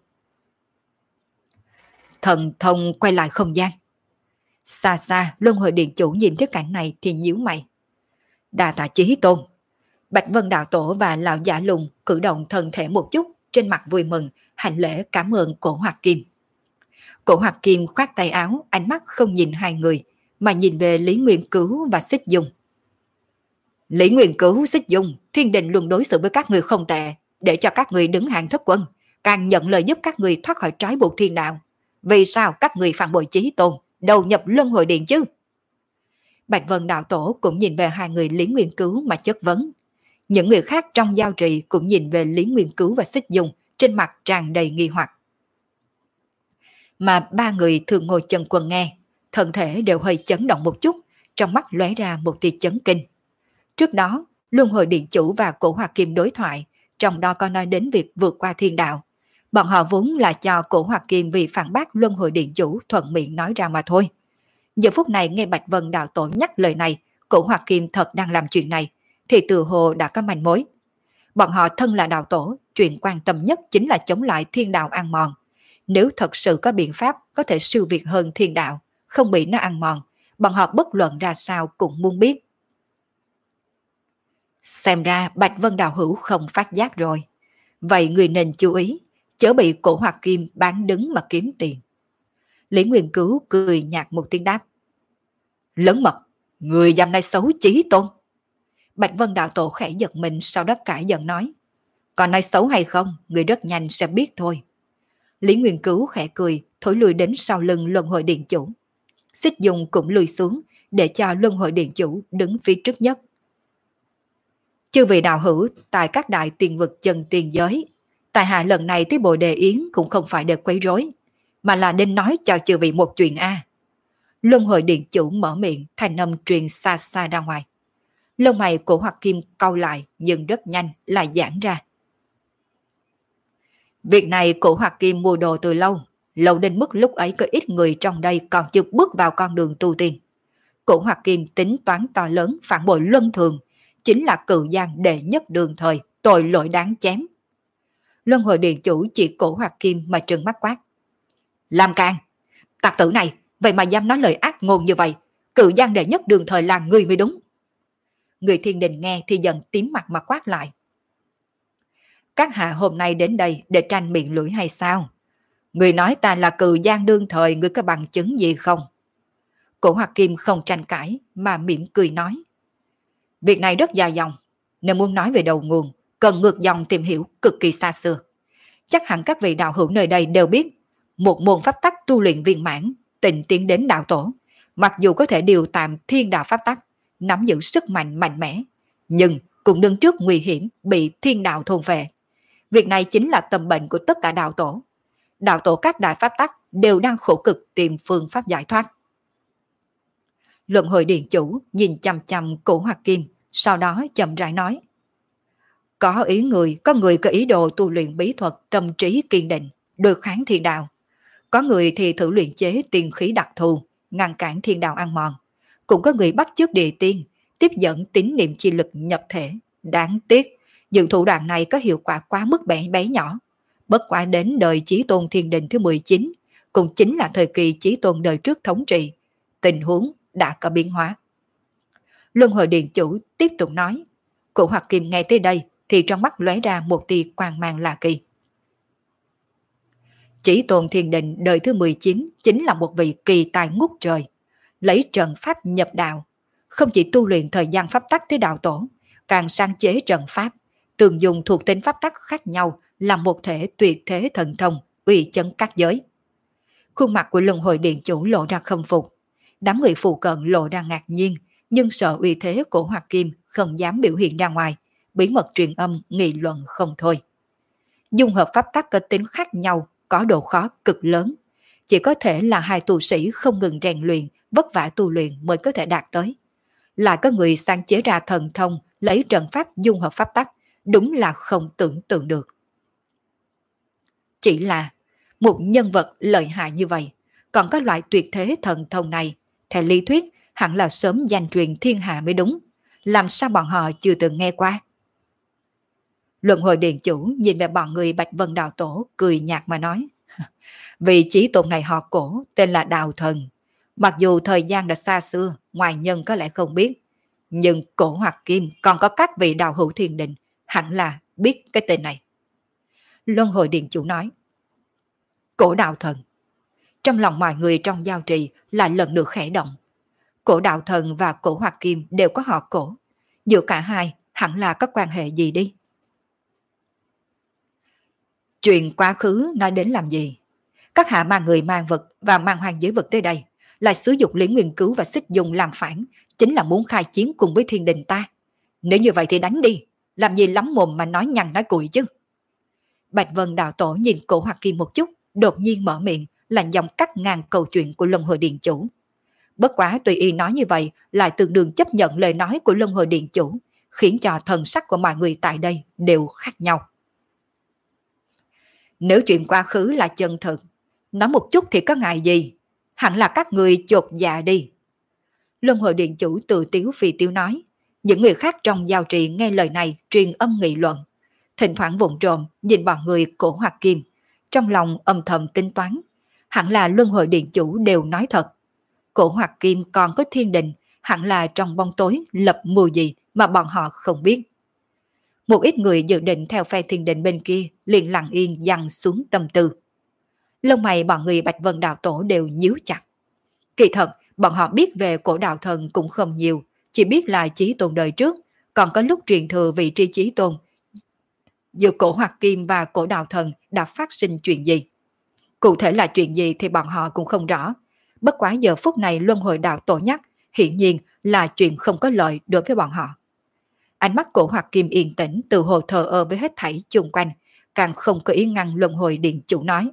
S2: Thần thông quay lại không gian. Xa xa, luân hồi điện chủ nhìn thấy cảnh này thì nhíu mày. Đa tạ Chí Tôn. Bạch Vân Đạo Tổ và Lão Giả Lùng cử động thân thể một chút, trên mặt vui mừng, hành lễ cảm ơn Cổ Hoạt Kim. Cổ Hoạt Kim khoát tay áo, ánh mắt không nhìn hai người, mà nhìn về Lý Nguyên Cứu và Xích Dung. Lý Nguyên Cứu, Xích Dung, thiên đình luôn đối xử với các người không tệ, để cho các người đứng hàng thất quân, càng nhận lời giúp các người thoát khỏi trói buộc thiên đạo. Vì sao các người phản bội Chí Tôn, đầu nhập luân hồi điện chứ? Bạch Vân Đạo Tổ cũng nhìn về hai người Lý Nguyên Cứu mà chất vấn. Những người khác trong giao trì cũng nhìn về Lý Nguyên Cứu và Xích Dung, trên mặt tràn đầy nghi hoặc. Mà ba người thường ngồi chân quần nghe, thân thể đều hơi chấn động một chút, trong mắt lóe ra một tia chấn kinh. Trước đó, luân hồi điện chủ và Cổ Hoạt Kim đối thoại, trong đó có nói đến việc vượt qua thiên đạo. Bọn họ vốn là cho Cổ Hoạt Kim vì phản bác luân hồi điện chủ thuận miệng nói ra mà thôi. Giờ phút này nghe Bạch Vân Đạo Tổ nhắc lời này, Cổ Hoạt Kim thật đang làm chuyện này, thì từ hồ đã có manh mối. Bọn họ thân là đạo tổ, chuyện quan tâm nhất chính là chống lại thiên đạo ăn mòn. Nếu thật sự có biện pháp có thể siêu việt hơn thiên đạo, không bị nó ăn mòn, bọn họ bất luận ra sao cũng muốn biết. Xem ra Bạch Vân Đạo Hữu không phát giác rồi. Vậy người nên chú ý, chớ bị Cổ Hoạt Kim bán đứng mà kiếm tiền. Lý Nguyên Cứu cười nhạt một tiếng đáp. Lớn mật, người dám nói xấu Chí Tôn. Bạch Vân Đạo Tổ khẽ giật mình, sau đó cãi giận nói. Còn nói xấu hay không, người rất nhanh sẽ biết thôi. Lý Nguyên Cứu khẽ cười, thối lùi đến sau lưng luân hồi điện chủ. Xích Dung cũng lùi xuống, để cho luân hồi điện chủ đứng phía trước nhất. Chư vị đạo hữu tại các đại tiền vực chân tiền giới, tại hạ lần này tới Bồ Đề Yến cũng không phải để quấy rối, mà là đến nói cho chư vị một chuyện a. Luân hồi điện chủ mở miệng, thanh âm truyền xa xa ra ngoài. Lông mày Cổ Hoạt Kim cau lại, nhưng rất nhanh lại giãn ra. Việc này Cổ Hoạt Kim mua đồ từ lâu, lâu đến mức lúc ấy có ít người trong đây còn chưa bước vào con đường tu tiên. Cổ Hoạt Kim tính toán to lớn phản bội luân thường, chính là cự gian đệ nhất đường thời, tội lỗi đáng chém. Luân hồi điện chủ chỉ Cổ Hoạt Kim mà trừng mắt quát. Làm can, tặc tử này, vậy mà dám nói lời ác ngôn như vậy, cự gian đệ nhất đường thời là người mới đúng. Người thiên đình nghe thì dần tím mặt mà quát lại. Các hạ hôm nay đến đây để tranh miệng lưỡi hay sao? Người nói ta là cự gian đương thời, người có bằng chứng gì không? Cổ Hoạt Kim không tranh cãi mà mỉm cười nói. Việc này rất dài dòng, nếu muốn nói về đầu nguồn, cần ngược dòng tìm hiểu cực kỳ xa xưa. Chắc hẳn các vị đạo hữu nơi đây đều biết, một môn pháp tắc tu luyện viên mãn, tịnh tiến đến đạo tổ, mặc dù có thể điều tạm thiên đạo pháp tắc, nắm giữ sức mạnh mạnh mẽ, nhưng cũng đứng trước nguy hiểm bị thiên đạo thôn phệ. Việc này chính là tâm bệnh của tất cả đạo tổ. Đạo tổ các đại pháp tắc đều đang khổ cực tìm phương pháp giải thoát. Luân hồi điện chủ nhìn chằm chằm Cổ Hoạt Kim, sau đó chậm rãi nói. Có ý người, có người có ý đồ tu luyện bí thuật tâm trí kiên định, đối kháng thiên đạo. Có người thì thử luyện chế tiên khí đặc thù, ngăn cản thiên đạo ăn mòn. Cũng có người bắt chước địa tiên, tiếp dẫn tín niệm chi lực nhập thể. Đáng tiếc, những thủ đoạn này có hiệu quả quá mức bé bé nhỏ. Bất quá đến đời Chí Tôn Thiên Đình thứ mười chín, cũng chính là thời kỳ Chí Tôn đời trước thống trị. Tình huống đã có biến hóa. Luân Hồi Điện Chủ tiếp tục nói. Cổ Hoặc Kim nghe tới đây thì trong mắt lóe ra một tia quang mang lạ kỳ. Chí Tôn Thiên Đình đời thứ mười chín chính là một vị kỳ tài ngút trời, lấy trận pháp nhập đạo, không chỉ tu luyện thời gian pháp tắc tới đạo tổ, càng sáng chế trận pháp, tường dùng thuộc tính pháp tắc khác nhau làm một thể tuyệt thế thần thông, uy chấn các giới. Khuôn mặt của Luân Hồi Điện Chủ lộ ra khâm phục, đám người phụ cận lộ ra ngạc nhiên, nhưng sợ uy thế của Hoặc Kim không dám biểu hiện ra ngoài, bí mật truyền âm nghị luận không thôi. Dung hợp pháp tắc có tính khác nhau, có độ khó cực lớn, chỉ có thể là hai tu sĩ không ngừng rèn luyện, vất vả tu luyện mới có thể đạt tới. Lại có người sáng chế ra thần thông lấy trận pháp dung hợp pháp tắc, đúng là không tưởng tượng được. Chỉ là một nhân vật lợi hại như vậy, còn có loại tuyệt thế thần thông này, theo lý thuyết hẳn là sớm danh truyền thiên hạ mới đúng, làm sao bọn họ chưa từng nghe qua? Luân Hồi Điện Chủ nhìn về bọn người Bạch Vân Đạo Tổ cười nhạt mà nói. Vị Chí Tôn này họ Cổ, tên là Đào Thần. Mặc dù thời gian đã xa xưa, ngoài nhân có lẽ không biết, nhưng Cổ Hoặc Kim còn có các vị đạo hữu thiên đình hẳn là biết cái tên này. Luân Hồi Điện Chủ nói. Cổ Đạo Thần. Trong lòng mọi người trong giao trì lại lần nữa khẽ động. Cổ Đạo Thần và Cổ Hoặc Kim đều có họ Cổ, giữa cả hai hẳn là có quan hệ gì đi. Chuyện quá khứ nói đến làm gì? Các hạ mang người mang vật và mang hoàng giới vật tới đây, lại sử dụng Lý Nguyên Cứu và Xích Dung làm phản, chính là muốn khai chiến cùng với thiên đình ta. Nếu như vậy thì đánh đi, làm gì lắm mồm mà nói nhăn nói cuội chứ. Bạch Vân Đạo Tổ nhìn Cổ Hoặc Kim một chút, đột nhiên mở miệng, lạnh giọng cắt ngang câu chuyện của Luân Hồi Điện Chủ. Bất quá tùy y nói như vậy, lại tương đương chấp nhận lời nói của Luân Hồi Điện Chủ, khiến cho thần sắc của mọi người tại đây đều khác nhau. Nếu chuyện quá khứ là chân thực, nói một chút thì có ngại gì, hẳn là các người chột dạ đi. Luân Hồi Điện Chủ tự tiếu phi tiếu nói, những người khác trong giao trì nghe lời này truyền âm nghị luận, thỉnh thoảng vụng trộm nhìn bọn người Cổ Hoặc Kim, trong lòng âm thầm tính toán, hẳn là Luân Hồi Điện Chủ đều nói thật. Cổ Hoặc Kim còn có thiên đình, hẳn là trong bóng tối lập mưu gì mà bọn họ không biết. Một ít người dự định theo phe thiên đình bên kia liền lặng yên dằn xuống tâm tư. Lông mày bọn người Bạch Vân Đạo Tổ đều nhíu chặt. Kỳ thật, bọn họ biết về Cổ Đạo Thần cũng không nhiều, chỉ biết là Chí Tôn đời trước, còn có lúc truyền thừa vị trí Chí Tôn. Giữa Cổ Hoặc Kim và Cổ Đạo Thần đã phát sinh chuyện gì? Cụ thể là chuyện gì thì bọn họ cũng không rõ. Bất quá giờ phút này Luân Hồi Đạo Tổ nhắc, hiển nhiên là chuyện không có lợi đối với bọn họ. Ánh mắt Cổ Hoặc Kim yên tĩnh, từ hồ thờ ơ với hết thảy chung quanh, càng không có ý ngăn Luân Hồi Điện Chủ nói.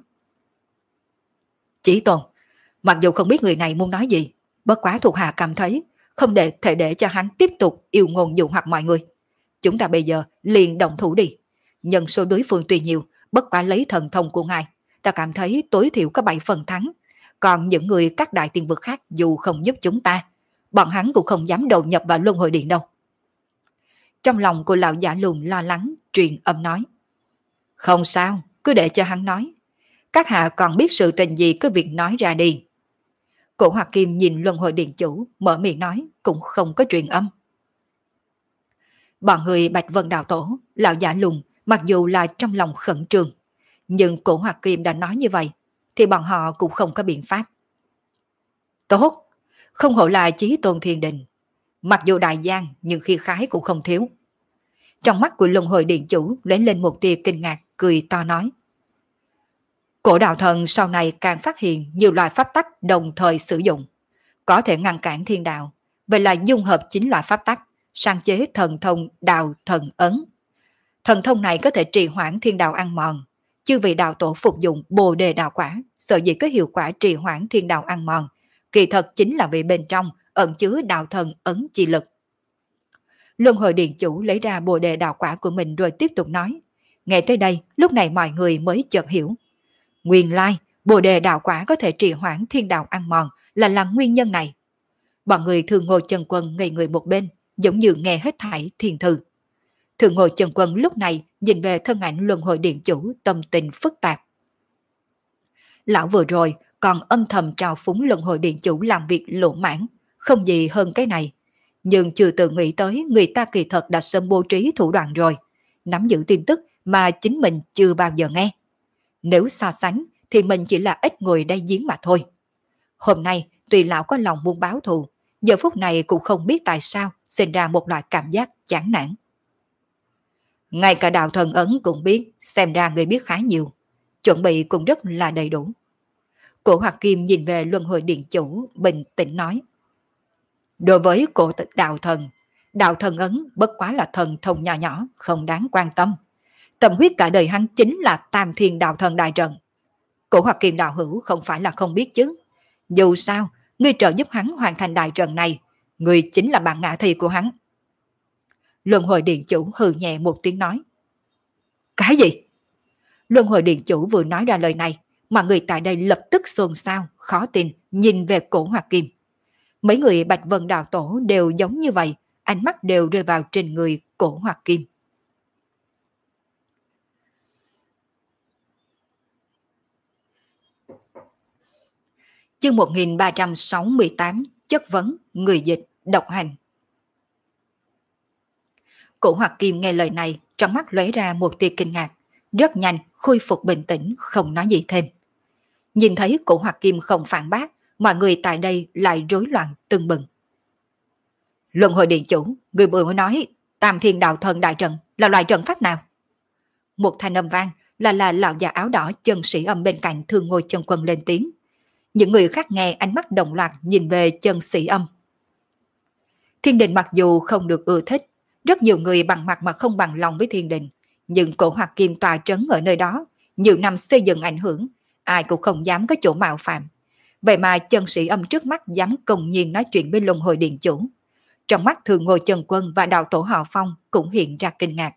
S2: Chí Tôn, mặc dù không biết người này muốn nói gì, bất quá thuộc hạ cảm thấy không để thể để cho hắn tiếp tục yêu ngôn dụ hoặc mọi người. Chúng ta bây giờ liền động thủ đi. Nhân số đối phương tuy nhiều, bất quá lấy thần thông của ngài, ta cảm thấy tối thiểu có bảy phần thắng. Còn những người các đại tiên vực khác dù không giúp chúng ta, bọn hắn cũng không dám đầu nhập vào Luân Hồi Điện đâu. Trong lòng của lão giả lùn lo lắng, truyền âm nói. Không sao, cứ để cho hắn nói. Các hạ còn biết sự tình gì cứ việc nói ra đi. Cổ Hoặc Kim nhìn Luân Hồi Điện Chủ, mở miệng nói, cũng không có truyền âm. Bọn người Bạch Vân Đạo Tổ, lão giả lùn, mặc dù là trong lòng khẩn trương, nhưng Cổ Hoặc Kim đã nói như vậy, thì bọn họ cũng không có biện pháp. Tốt, không hổ là Chí Tôn Thiên Đình. Mặc dù đại gian nhưng khi khái cũng không thiếu. Trong mắt của Luân Hồi Điện Chủ lóe lên một tia kinh ngạc, cười to nói. Cổ Đạo Thần sau này càng phát hiện nhiều loại pháp tắc đồng thời sử dụng, có thể ngăn cản thiên đạo, vậy là dung hợp chín loại pháp tắc, sáng chế thần thông Đạo Thần Ấn. Thần thông này có thể trì hoãn thiên đạo ăn mòn, chư vị đạo tổ phục dụng Bồ Đề đạo quả, sợ gì có hiệu quả trì hoãn thiên đạo ăn mòn, kỳ thật chính là vì bên trong ẩn chứa Đạo Thần Ấn chi lực. Luân hồi điện chủ lấy ra bồ đề đạo quả của mình rồi tiếp tục nói. Nghe tới đây, lúc này mọi người mới chợt hiểu. Nguyên lai, bồ đề đạo quả có thể trì hoãn thiên đạo ăn mòn là là nguyên nhân này. Bọn người Thường Ngô Chân Quân ngây người một bên, giống như nghe hết thảy thiền thư. Thường Ngô Chân Quân lúc này nhìn về thân ảnh luân hồi điện chủ, tâm tình phức tạp. Lão vừa rồi còn âm thầm trào phúng luân hồi điện chủ làm việc lỗ mãn, không gì hơn cái này. Nhưng chưa từng nghĩ tới người ta kỳ thật đã sớm bố trí thủ đoạn rồi, nắm giữ tin tức mà chính mình chưa bao giờ nghe. Nếu so sánh thì mình chỉ là ít ngồi đây giếng mà thôi. Hôm nay tuy lão có lòng muốn báo thù, giờ phút này cũng không biết tại sao sinh ra một loại cảm giác chán nản. Ngay cả đạo thần ấn cũng biết, xem ra người biết khá nhiều, chuẩn bị cũng rất là đầy đủ. Cổ Hoạt Kim nhìn về luân hồi điện chủ, bình tĩnh nói. Đối với cổ đạo thần, đạo thần ấn bất quá là thần thông nhỏ nhỏ, không đáng quan tâm. Tâm huyết cả đời hắn chính là Tam Thiên Đạo Thần Đại Trận. Cổ Hoạt Kim đạo hữu không phải là không biết chứ. Dù sao, ngươi trợ giúp hắn hoàn thành đại trận này, ngươi chính là bạn ngã thi của hắn. Luân hồi điện chủ hừ nhẹ một tiếng nói. Cái gì? Luân hồi điện chủ vừa nói ra lời này, mà người tại đây lập tức xôn xao, khó tin, nhìn về Cổ Hoạt Kim. Mấy người Bạch Vân Đạo Tổ đều giống như vậy, ánh mắt đều rơi vào trên người Cổ Hoạt Kim. Chương một nghìn ba trăm sáu mươi tám, chất vấn, người dịch, độc hành. Cổ Hoạt Kim nghe lời này, trong mắt lóe ra một tia kinh ngạc, rất nhanh khôi phục bình tĩnh, không nói gì thêm. Nhìn thấy Cổ Hoạt Kim không phản bác, mọi người tại đây lại rối loạn tưng bừng. Luân hồi điện chủ, người vừa mới nói Tam Thiên Đạo Thần Đại Trận là loại trận pháp nào? Một thanh âm vang là là lão già áo đỏ chân sĩ âm bên cạnh Thường Ngô Chân Quân lên tiếng. Những người khác nghe ánh mắt đồng loạt nhìn về chân sĩ âm. Thiên đình mặc dù không được ưa thích, rất nhiều người bằng mặt mà không bằng lòng với thiên đình, nhưng Cổ Hoạt Kim tòa trấn ở nơi đó, nhiều năm xây dựng ảnh hưởng, ai cũng không dám có chỗ mạo phạm. Vậy mà chân sĩ âm trước mắt dám công nhiên nói chuyện với luân hồi điện chủ. Trong mắt Thường Ngô Chân Quân và đạo tổ họ Phong cũng hiện ra kinh ngạc.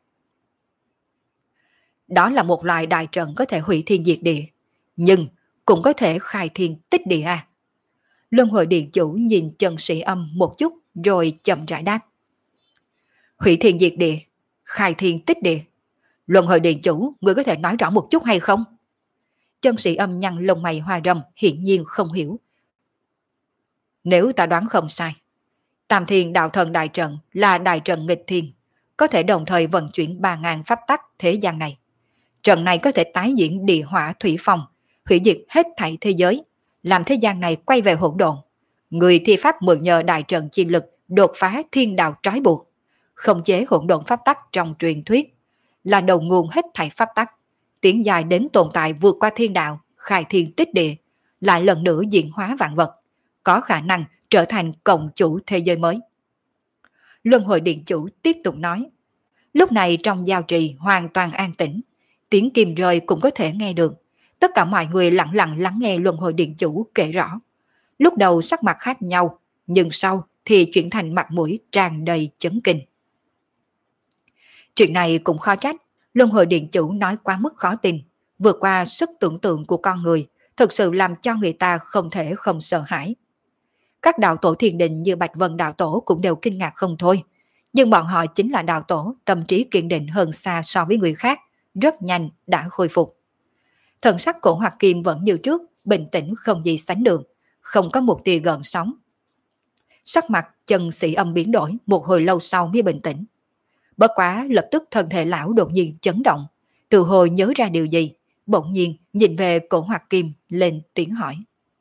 S2: Đó là một loại đại trận có thể hủy thiên diệt địa, nhưng cũng có thể khai thiên tích địa à? Luân hồi điện chủ nhìn chân sĩ âm một chút rồi chậm rãi đáp. Hủy thiên diệt địa, khai thiên tích địa. Luân hồi điện chủ, người có thể nói rõ một chút hay không? Chân sĩ âm nhăn lông mày hoa râm, hiển nhiên không hiểu. Nếu ta đoán không sai, Tam Thiên Đạo Thần Đại Trận là đại trận nghịch thiên, có thể đồng thời vận chuyển ba ngàn pháp tắc thế gian này. Trận này có thể tái diễn địa hỏa thủy phong, hủy diệt hết thảy thế giới, làm thế gian này quay về hỗn độn. Người thi pháp mượn nhờ đại trận chi lực đột phá thiên đạo trói buộc, khống chế hỗn độn pháp tắc trong truyền thuyết, là đầu nguồn hết thảy pháp tắc, tiến dài đến tồn tại vượt qua thiên đạo, khai thiên tích địa, lại lần nữa diễn hóa vạn vật, có khả năng trở thành cộng chủ thế giới mới. Luân hồi điện chủ tiếp tục nói. Lúc này trong giao trì hoàn toàn an tĩnh, tiếng kim rơi cũng có thể nghe được. Tất cả mọi người lặng lặng lắng nghe luân hồi điện chủ kể rõ. Lúc đầu sắc mặt khác nhau, nhưng sau thì chuyển thành mặt mũi tràn đầy chấn kinh. Chuyện này cũng khó trách, luân hồi điện chủ nói quá mức khó tin, vượt qua sức tưởng tượng của con người, thực sự làm cho người ta không thể không sợ hãi. Các đạo tổ thiền định như Bạch Vân đạo tổ cũng đều kinh ngạc không thôi, nhưng bọn họ chính là đạo tổ tâm trí kiên định hơn xa so với người khác, rất nhanh đã khôi phục. Thần sắc Cổ Hoạt Kim vẫn như trước, bình tĩnh không gì sánh được, không có một tia gợn sóng. Sắc mặt chân sĩ âm biến đổi, một hồi lâu sau mới bình tĩnh. Bất quá lập tức thân thể lão đột nhiên chấn động, từ hồi nhớ ra điều gì, bỗng nhiên nhìn về Cổ Hoạt Kim lên tiếng hỏi.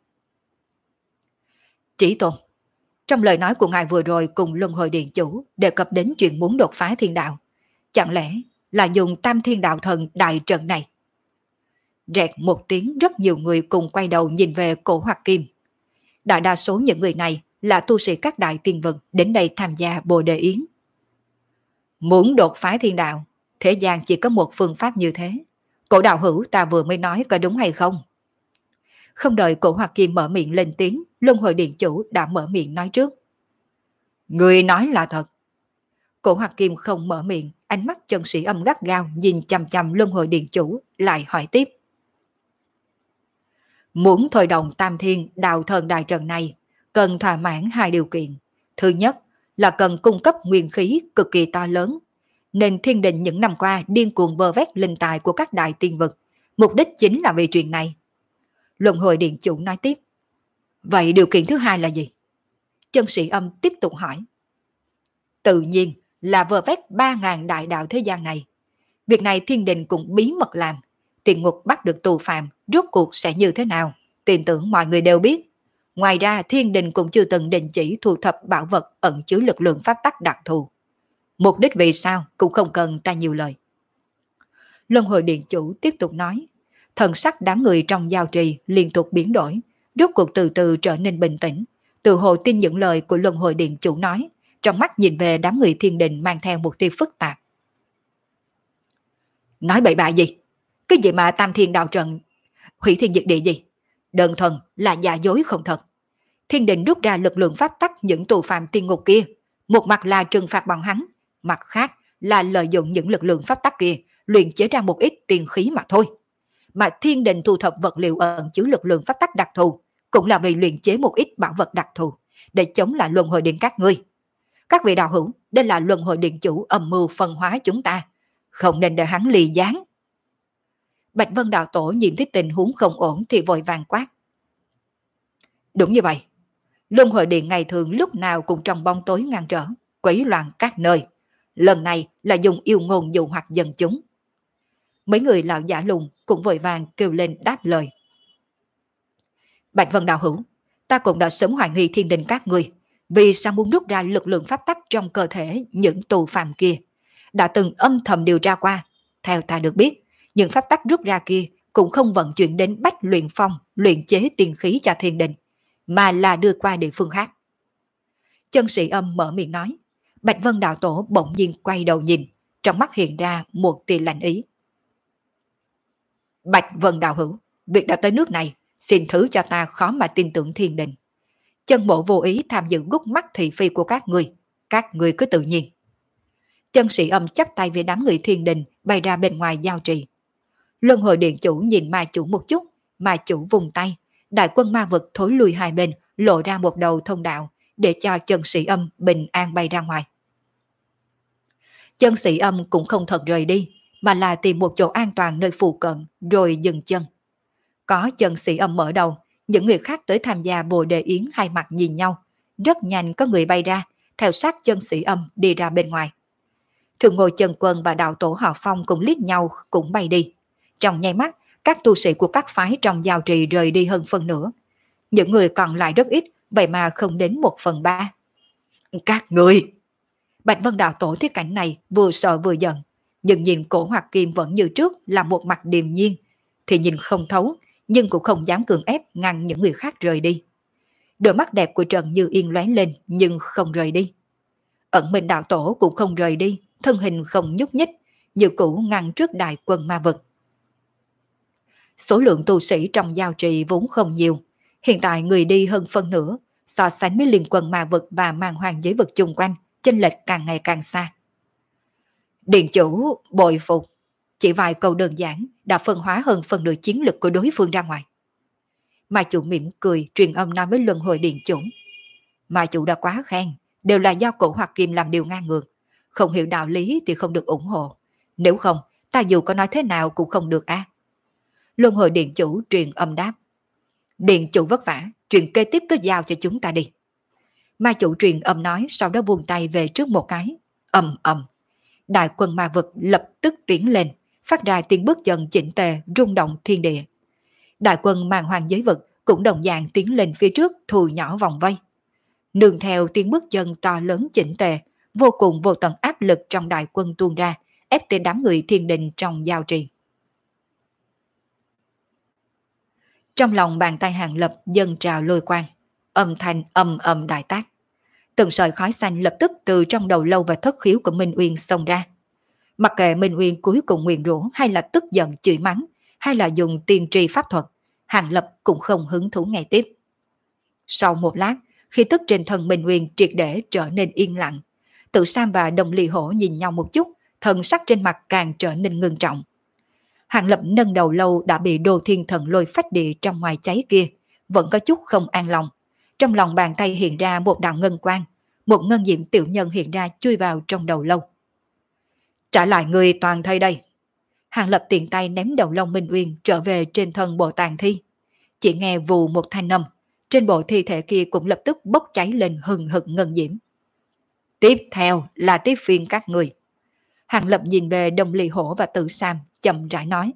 S2: Chỉ tôn, trong lời nói của ngài vừa rồi cùng luân hồi điện chủ đề cập đến chuyện muốn đột phá thiên đạo, chẳng lẽ là dùng Tam Thiên Đạo Thần Đại Trận này? Rẹt một tiếng, rất nhiều người cùng quay đầu nhìn về Cổ Hoạt Kim. Đại đa số những người này là tu sĩ các đại tiên vực đến đây tham gia Bồ Đề Yến. Muốn đột phá thiên đạo, thế gian chỉ có một phương pháp như thế. Cổ đạo hữu ta vừa mới nói có đúng hay không? Không đợi Cổ Hoạt Kim mở miệng lên tiếng, luân hồi điện chủ đã mở miệng nói trước. Người nói là thật. Cổ Hoặc Kim không mở miệng, ánh mắt Chân Sĩ Âm gắt gao nhìn chằm chằm Luân Hồi Điện Chủ, lại hỏi tiếp. Muốn thôi động Tam Thiên Đạo Thần Đại Trận này, cần thỏa mãn hai điều kiện. Thứ nhất là cần cung cấp nguyên khí cực kỳ to lớn, nên thiên đình những năm qua điên cuồng vơ vét linh tài của các đại tiên vực, mục đích chính là vì chuyện này. Luân Hồi Điện Chủ nói tiếp. Vậy điều kiện thứ hai là gì? Chân Sĩ Âm tiếp tục hỏi. Tự nhiên là vơ vét ba ngàn đại đạo thế gian này. Việc này thiên đình cũng bí mật làm. Tiền ngục bắt được tù phạm, rốt cuộc sẽ như thế nào? Tin tưởng mọi người đều biết. Ngoài ra thiên đình cũng chưa từng đình chỉ thu thập bảo vật ẩn chứa lực lượng pháp tắc đặc thù. Mục đích vì sao cũng không cần ta nhiều lời. Luân Hồi Điện Chủ tiếp tục nói. Thần sắc đám người trong giao trì liên tục biến đổi, rốt cuộc từ từ trở nên bình tĩnh, tự hồ tin những lời của Luân Hồi Điện Chủ nói, trong mắt nhìn về đám người thiên đình mang theo một tia phức tạp. Nói bậy bạ gì? Cái gì mà Tam Thiên Đạo Trận, hủy thiên diệt địa gì? Đơn thuần là giả dối không thật. Thiên đình rút ra lực lượng pháp tắc những tù phạm tiên ngục kia, một mặt là trừng phạt bọn hắn, mặt khác là lợi dụng những lực lượng pháp tắc kia luyện chế ra một ít tiền khí mà thôi. Mà thiên đình thu thập vật liệu ẩn chứa lực lượng pháp tắc đặc thù cũng là vì luyện chế một ít bảo vật đặc thù để chống lại luân hồi điện các ngươi. Các vị đạo hữu, đây là Luân Hồi Điện Chủ âm mưu phân hóa chúng ta, không nên để hắn ly gián. Bạch Vân Đạo Tổ nhìn thấy tình huống không ổn thì vội vàng quát. Đúng như vậy, Luân Hồi Điện ngày thường lúc nào cũng trong bóng tối ngăn trở, quấy loạn các nơi. Lần này là dùng yêu ngôn dụ hoặc dân chúng. Mấy người lão giả lùng cũng vội vàng kêu lên đáp lời. Bạch Vân Đạo Hữu, ta cũng đã sớm hoài nghi thiên đình các ngươi, vì sao muốn rút ra lực lượng pháp tắc trong cơ thể những tù phạm kia. Đã từng âm thầm điều tra qua, theo ta được biết, những pháp tắc rút ra kia cũng không vận chuyển đến Bách Luyện Phong luyện chế tiền khí cho thiên đình, mà là đưa qua địa phương khác. Chân Sĩ Âm mở miệng nói. Bạch Vân Đạo Tổ bỗng nhiên quay đầu nhìn, trong mắt hiện ra một tia lạnh ý. Bạch Vân Đạo Hữu, việc đã tới nước này, xin thứ cho ta khó mà tin tưởng thiên đình. Chân Bộ vô ý tham dự gút mắt thị phi của các người, các người cứ tự nhiên. Chân Sĩ Âm chắp tay về đám người thiên đình bay ra bên ngoài giao trì. Luân Hồi Điện Chủ nhìn ma chủ một chút, ma chủ vùng tay, đại quân ma vực thối lùi hai bên, lộ ra một đầu thông đạo để cho Chân Sĩ Âm bình an bay ra ngoài. Chân Sĩ Âm cũng không thật rời đi, mà là tìm một chỗ an toàn nơi phụ cận rồi dừng chân. Có Chân Sĩ Âm mở đầu, những người khác tới tham gia bồ đề yến hai mặt nhìn nhau, rất nhanh có người bay ra, theo sát Chân Sĩ Âm đi ra bên ngoài. Thượng Ngô Chân Quân và đạo tổ họ Phong cũng liếc nhau cũng bay đi. Trong nháy mắt, các tu sĩ của các phái trong giao trì rời đi hơn phân nửa. Những người còn lại rất ít, vậy mà không đến một phần ba. Các người! Bạch Vân Đạo Tổ thấy cảnh này vừa sợ vừa giận, nhưng nhìn Cổ Hoặc Kim vẫn như trước là một mặt điềm nhiên, thì nhìn không thấu, nhưng cũng không dám cưỡng ép ngăn những người khác rời đi. Đôi mắt đẹp của Trần Như Yên lóe lên nhưng không rời đi. Ẩn Minh Đạo Tổ cũng không rời đi, thân hình không nhúc nhích, như cũ ngăn trước đại quân ma vực. Số lượng tu sĩ trong giao trì vốn không nhiều, hiện tại người đi hơn phân nửa, so sánh với liên quân ma vực và mang hoàng giới vực chung quanh, chênh lệch càng ngày càng xa. Điện chủ bội phục, chỉ vài câu đơn giản đã phân hóa hơn phần nửa chiến lực của đối phương ra ngoài. Ma chủ mỉm cười truyền âm nói với Luân Hồi Điện Chủ. Ma chủ đã quá khen, đều là do Cổ Hoặc Kim làm điều ngang ngược, không hiểu đạo lý thì không được ủng hộ. Nếu không, ta dù có nói thế nào cũng không được a. À? Luân Hồi Điện Chủ truyền âm đáp. Điện chủ vất vả, chuyện kế tiếp cứ giao cho chúng ta đi. Ma chủ truyền âm nói, sau đó buông tay về trước một cái. Ầm ầm. Đại quân ma vực lập tức tiến lên, phát ra tiếng bước chân chỉnh tề rung động thiên địa. Đại quân màn hoàng giới vực cũng đồng dạng tiến lên phía trước thu nhỏ vòng vây. Nương theo tiếng bước chân to lớn chỉnh tề, vô cùng vô tận áp lực trong đại quân tuôn ra, ép tới đám người thiên đình trong giao trì. Trong lòng bàn tay Hàng Lập dâng trào lôi quang, âm thanh ầm ầm đại tác. Từng sợi khói xanh lập tức từ trong đầu lâu và thất khiếu của Minh Uyên xông ra. Mặc kệ Minh Uyên cuối cùng nguyền rủa hay là tức giận chửi mắng, hay là dùng tiên tri pháp thuật, Hàng Lập cũng không hứng thú nghe tiếp. Sau một lát, khi tức trên thân Minh Uyên triệt để trở nên yên lặng, Tự Sam và Đồng Ly Hổ nhìn nhau một chút, thần sắc trên mặt càng trở nên ngưng trọng. Hàng Lập nâng đầu lâu đã bị Đồ Thiên Thần Lôi phách địa trong ngoài cháy kia, vẫn có chút không an lòng. Trong lòng bàn tay hiện ra một đạo ngân quang, một ngân diệm tiểu nhân hiện ra chui vào trong đầu lâu. Trả lại người toàn thây đây. Hàng Lập tiện tay ném đầu lâu Minh Uyên trở về trên thân bộ tàn thi. Chỉ nghe vù một thanh âm, trên bộ thi thể kia cũng lập tức bốc cháy lên hừng hực ngân diễm. Tiếp theo là tiếp phiên các người. Hàng Lập nhìn về Đồng Ly Hổ và Tự Sam, chậm rãi nói.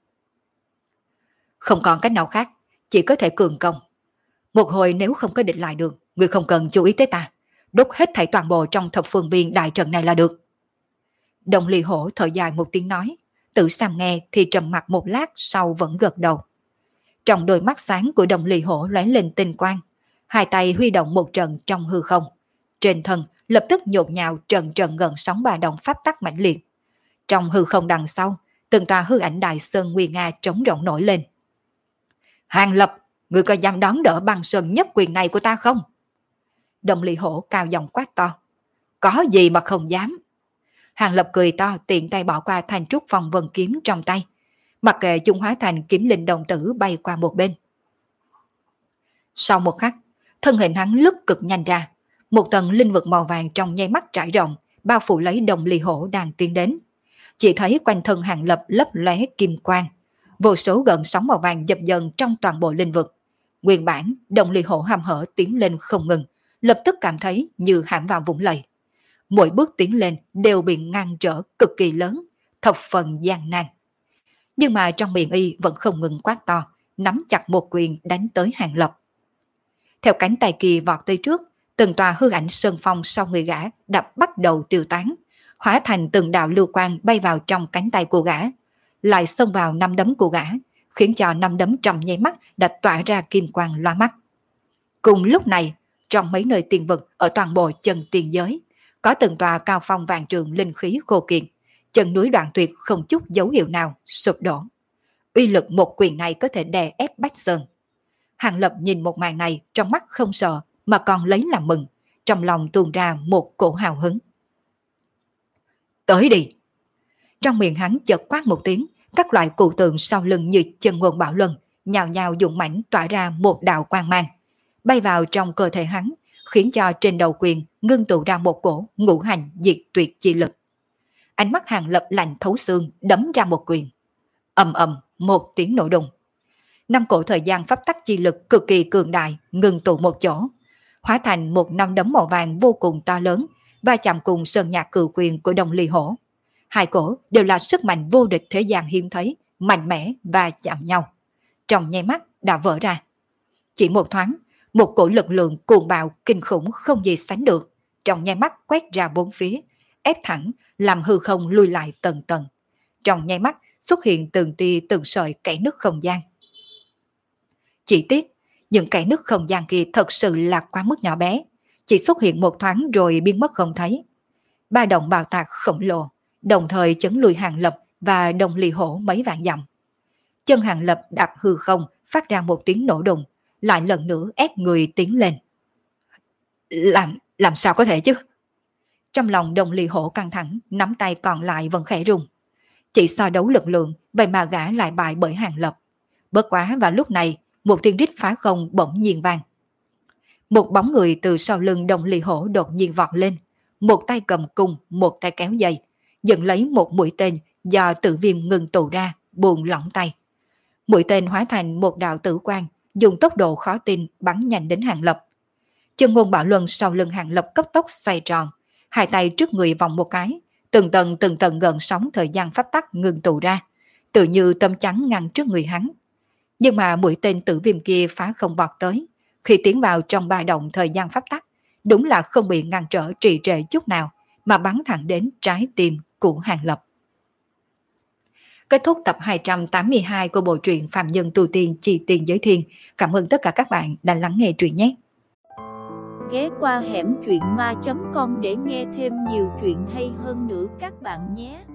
S2: Không còn cách nào khác, chỉ có thể cường công. Một hồi nếu không có địch lại được, người không cần chú ý tới ta. Đốt hết thảy toàn bộ trong thập phương viên đại trận này là được. Đồng Ly Hổ thở dài một tiếng nói. Tự Sam nghe thì trầm mặt một lát sau vẫn gật đầu. Trong đôi mắt sáng của Đồng Ly Hổ lóe lên tinh quang, hai tay huy động một trận trong hư không. Trên thân lập tức nhột nhào trần trần gần sóng ba động pháp tắc mãnh liệt. Trong hư không đằng sau, từng tòa hư ảnh đại sơn nguy nga trống rỗng nổi lên. Hàng Lập, người có dám đón đỡ băng sơn nhất quyền này của ta không? Đồng Ly Hổ cao giọng quát to. Có gì mà không dám. Hàng Lập cười to, tiện tay bỏ qua thanh trúc phong vân kiếm trong tay, mặc kệ chúng hóa thành kiếm linh đồng tử bay qua một bên. Sau một khắc, thân hình hắn lướt cực nhanh ra, một tầng linh vực màu vàng trong nháy mắt trải rộng, bao phủ lấy Đồng Ly Hổ đang tiến đến. Chỉ thấy quanh thân Hàng Lập lấp lóe kim quang, vô số gợn sóng màu vàng dập dần trong toàn bộ linh vực. Nguyên bản Đồng Ly Hổ hăm hở tiến lên không ngừng, lập tức cảm thấy như hãm vào vũng lầy. Mỗi bước tiến lên đều bị ngăn trở cực kỳ lớn, thập phần gian nan. Nhưng mà trong miệng y vẫn không ngừng quát to, nắm chặt một quyền đánh tới Hàng Lập. Theo cánh tay kia vọt tới trước, từng tòa hư ảnh sơn phong sau người gã đã bắt đầu tiêu tán, hóa thành từng đạo lưu quang bay vào trong cánh tay của gã, lại xông vào năm đấm của gã, khiến cho năm đấm trong nháy mắt đã tỏa ra kim quang loa mắt. Cùng lúc này, trong mấy nơi tiền vực ở toàn bộ chân tiền giới, có từng tòa cao phong vạn trường linh khí khô kiệt, chân núi đoạn tuyệt không chút dấu hiệu nào sụp đổ. Uy lực một quyền này có thể đè ép Bách Sơn. Hàng Lập nhìn một màn này trong mắt không sợ mà còn lấy làm mừng, trong lòng tuôn ra một cổ hào hứng. Tới đi! Trong miệng hắn chợt quát một tiếng, các loại cụ tượng sau lưng như chân ngôn bảo luân nhào nhào dũng mãnh tỏa ra một đạo quang mang, bay vào trong cơ thể hắn, khiến cho trên đầu quyền ngưng tụ ra một cổ ngũ hành diệt tuyệt chi lực. Ánh mắt Hàng Lập lạnh thấu xương, đấm ra một quyền. Ầm ầm một tiếng nổ đùng. Năm cổ thời gian pháp tắc chi lực cực kỳ cường đại ngưng tụ một chỗ, hóa thành một năm đấm màu vàng vô cùng to lớn, va chạm cùng sơn nhạc cửu quyền của Đồng Ly Hổ. Hai cổ đều là sức mạnh vô địch thế gian hiếm thấy, mạnh mẽ và chạm nhau, trong nháy mắt đã vỡ ra. Chỉ một thoáng, một cổ lực lượng cuồng bạo kinh khủng không gì sánh được, trong nháy mắt quét ra bốn phía, ép thẳng làm hư không lui lại tầng tầng. Trong nháy mắt xuất hiện từng tia từng sợi kẽ nứt không gian. Chỉ tiếc, những kẽ nứt không gian kia thật sự là quá mức nhỏ bé, chỉ xuất hiện một thoáng rồi biến mất không thấy. Ba động bào tạc khổng lồ, đồng thời chấn lùi Hàng Lập và Đồng Ly Hổ mấy vạn dặm. Chân Hàng Lập đạp hư không, phát ra một tiếng nổ đùng, lại lần nữa ép người tiến lên. Làm, làm sao có thể chứ? Trong lòng Đồng Ly Hổ căng thẳng, nắm tay còn lại vẫn khẽ rung. Chỉ so đấu lực lượng, vậy mà gã lại bại bởi Hàng Lập. Bất quá vào lúc này, một tiếng rít phá không bỗng nhiên vang. Một bóng người từ sau lưng Đồng Ly Hổ đột nhiên vọt lên, một tay cầm cung, một tay kéo dây, dẫn lấy một mũi tên do Tử Viêm ngừng tụ ra, buông lỏng tay. Mũi tên hóa thành một đạo tử quang, dùng tốc độ khó tin bắn nhanh đến Hàng Lập. Chân ngôn bảo luân sau lưng Hàng Lập cấp tốc xoay tròn, hai tay trước người vòng một cái, từng tầng từng tầng gợn sóng thời gian pháp tắc ngừng tụ ra, tự như tấm chắn ngăn trước người hắn. Nhưng mà mũi tên Tử Viêm kia phá không bọt tới, khi tiến vào trong ba động thời gian pháp tắc, đúng là không bị ngăn trở trì trệ chút nào, mà bắn thẳng đến trái tim của Hàng Lập. Kết thúc tập hai trăm tám mươi hai của bộ truyện Phàm Nhân Tu Tiên Chi Tiên Giới Thiên. Cảm ơn tất cả các bạn đã lắng nghe truyện nhé.
S1: Ghé qua hẻm truyện ma chấm com để nghe thêm nhiều chuyện hay hơn nữa các bạn nhé.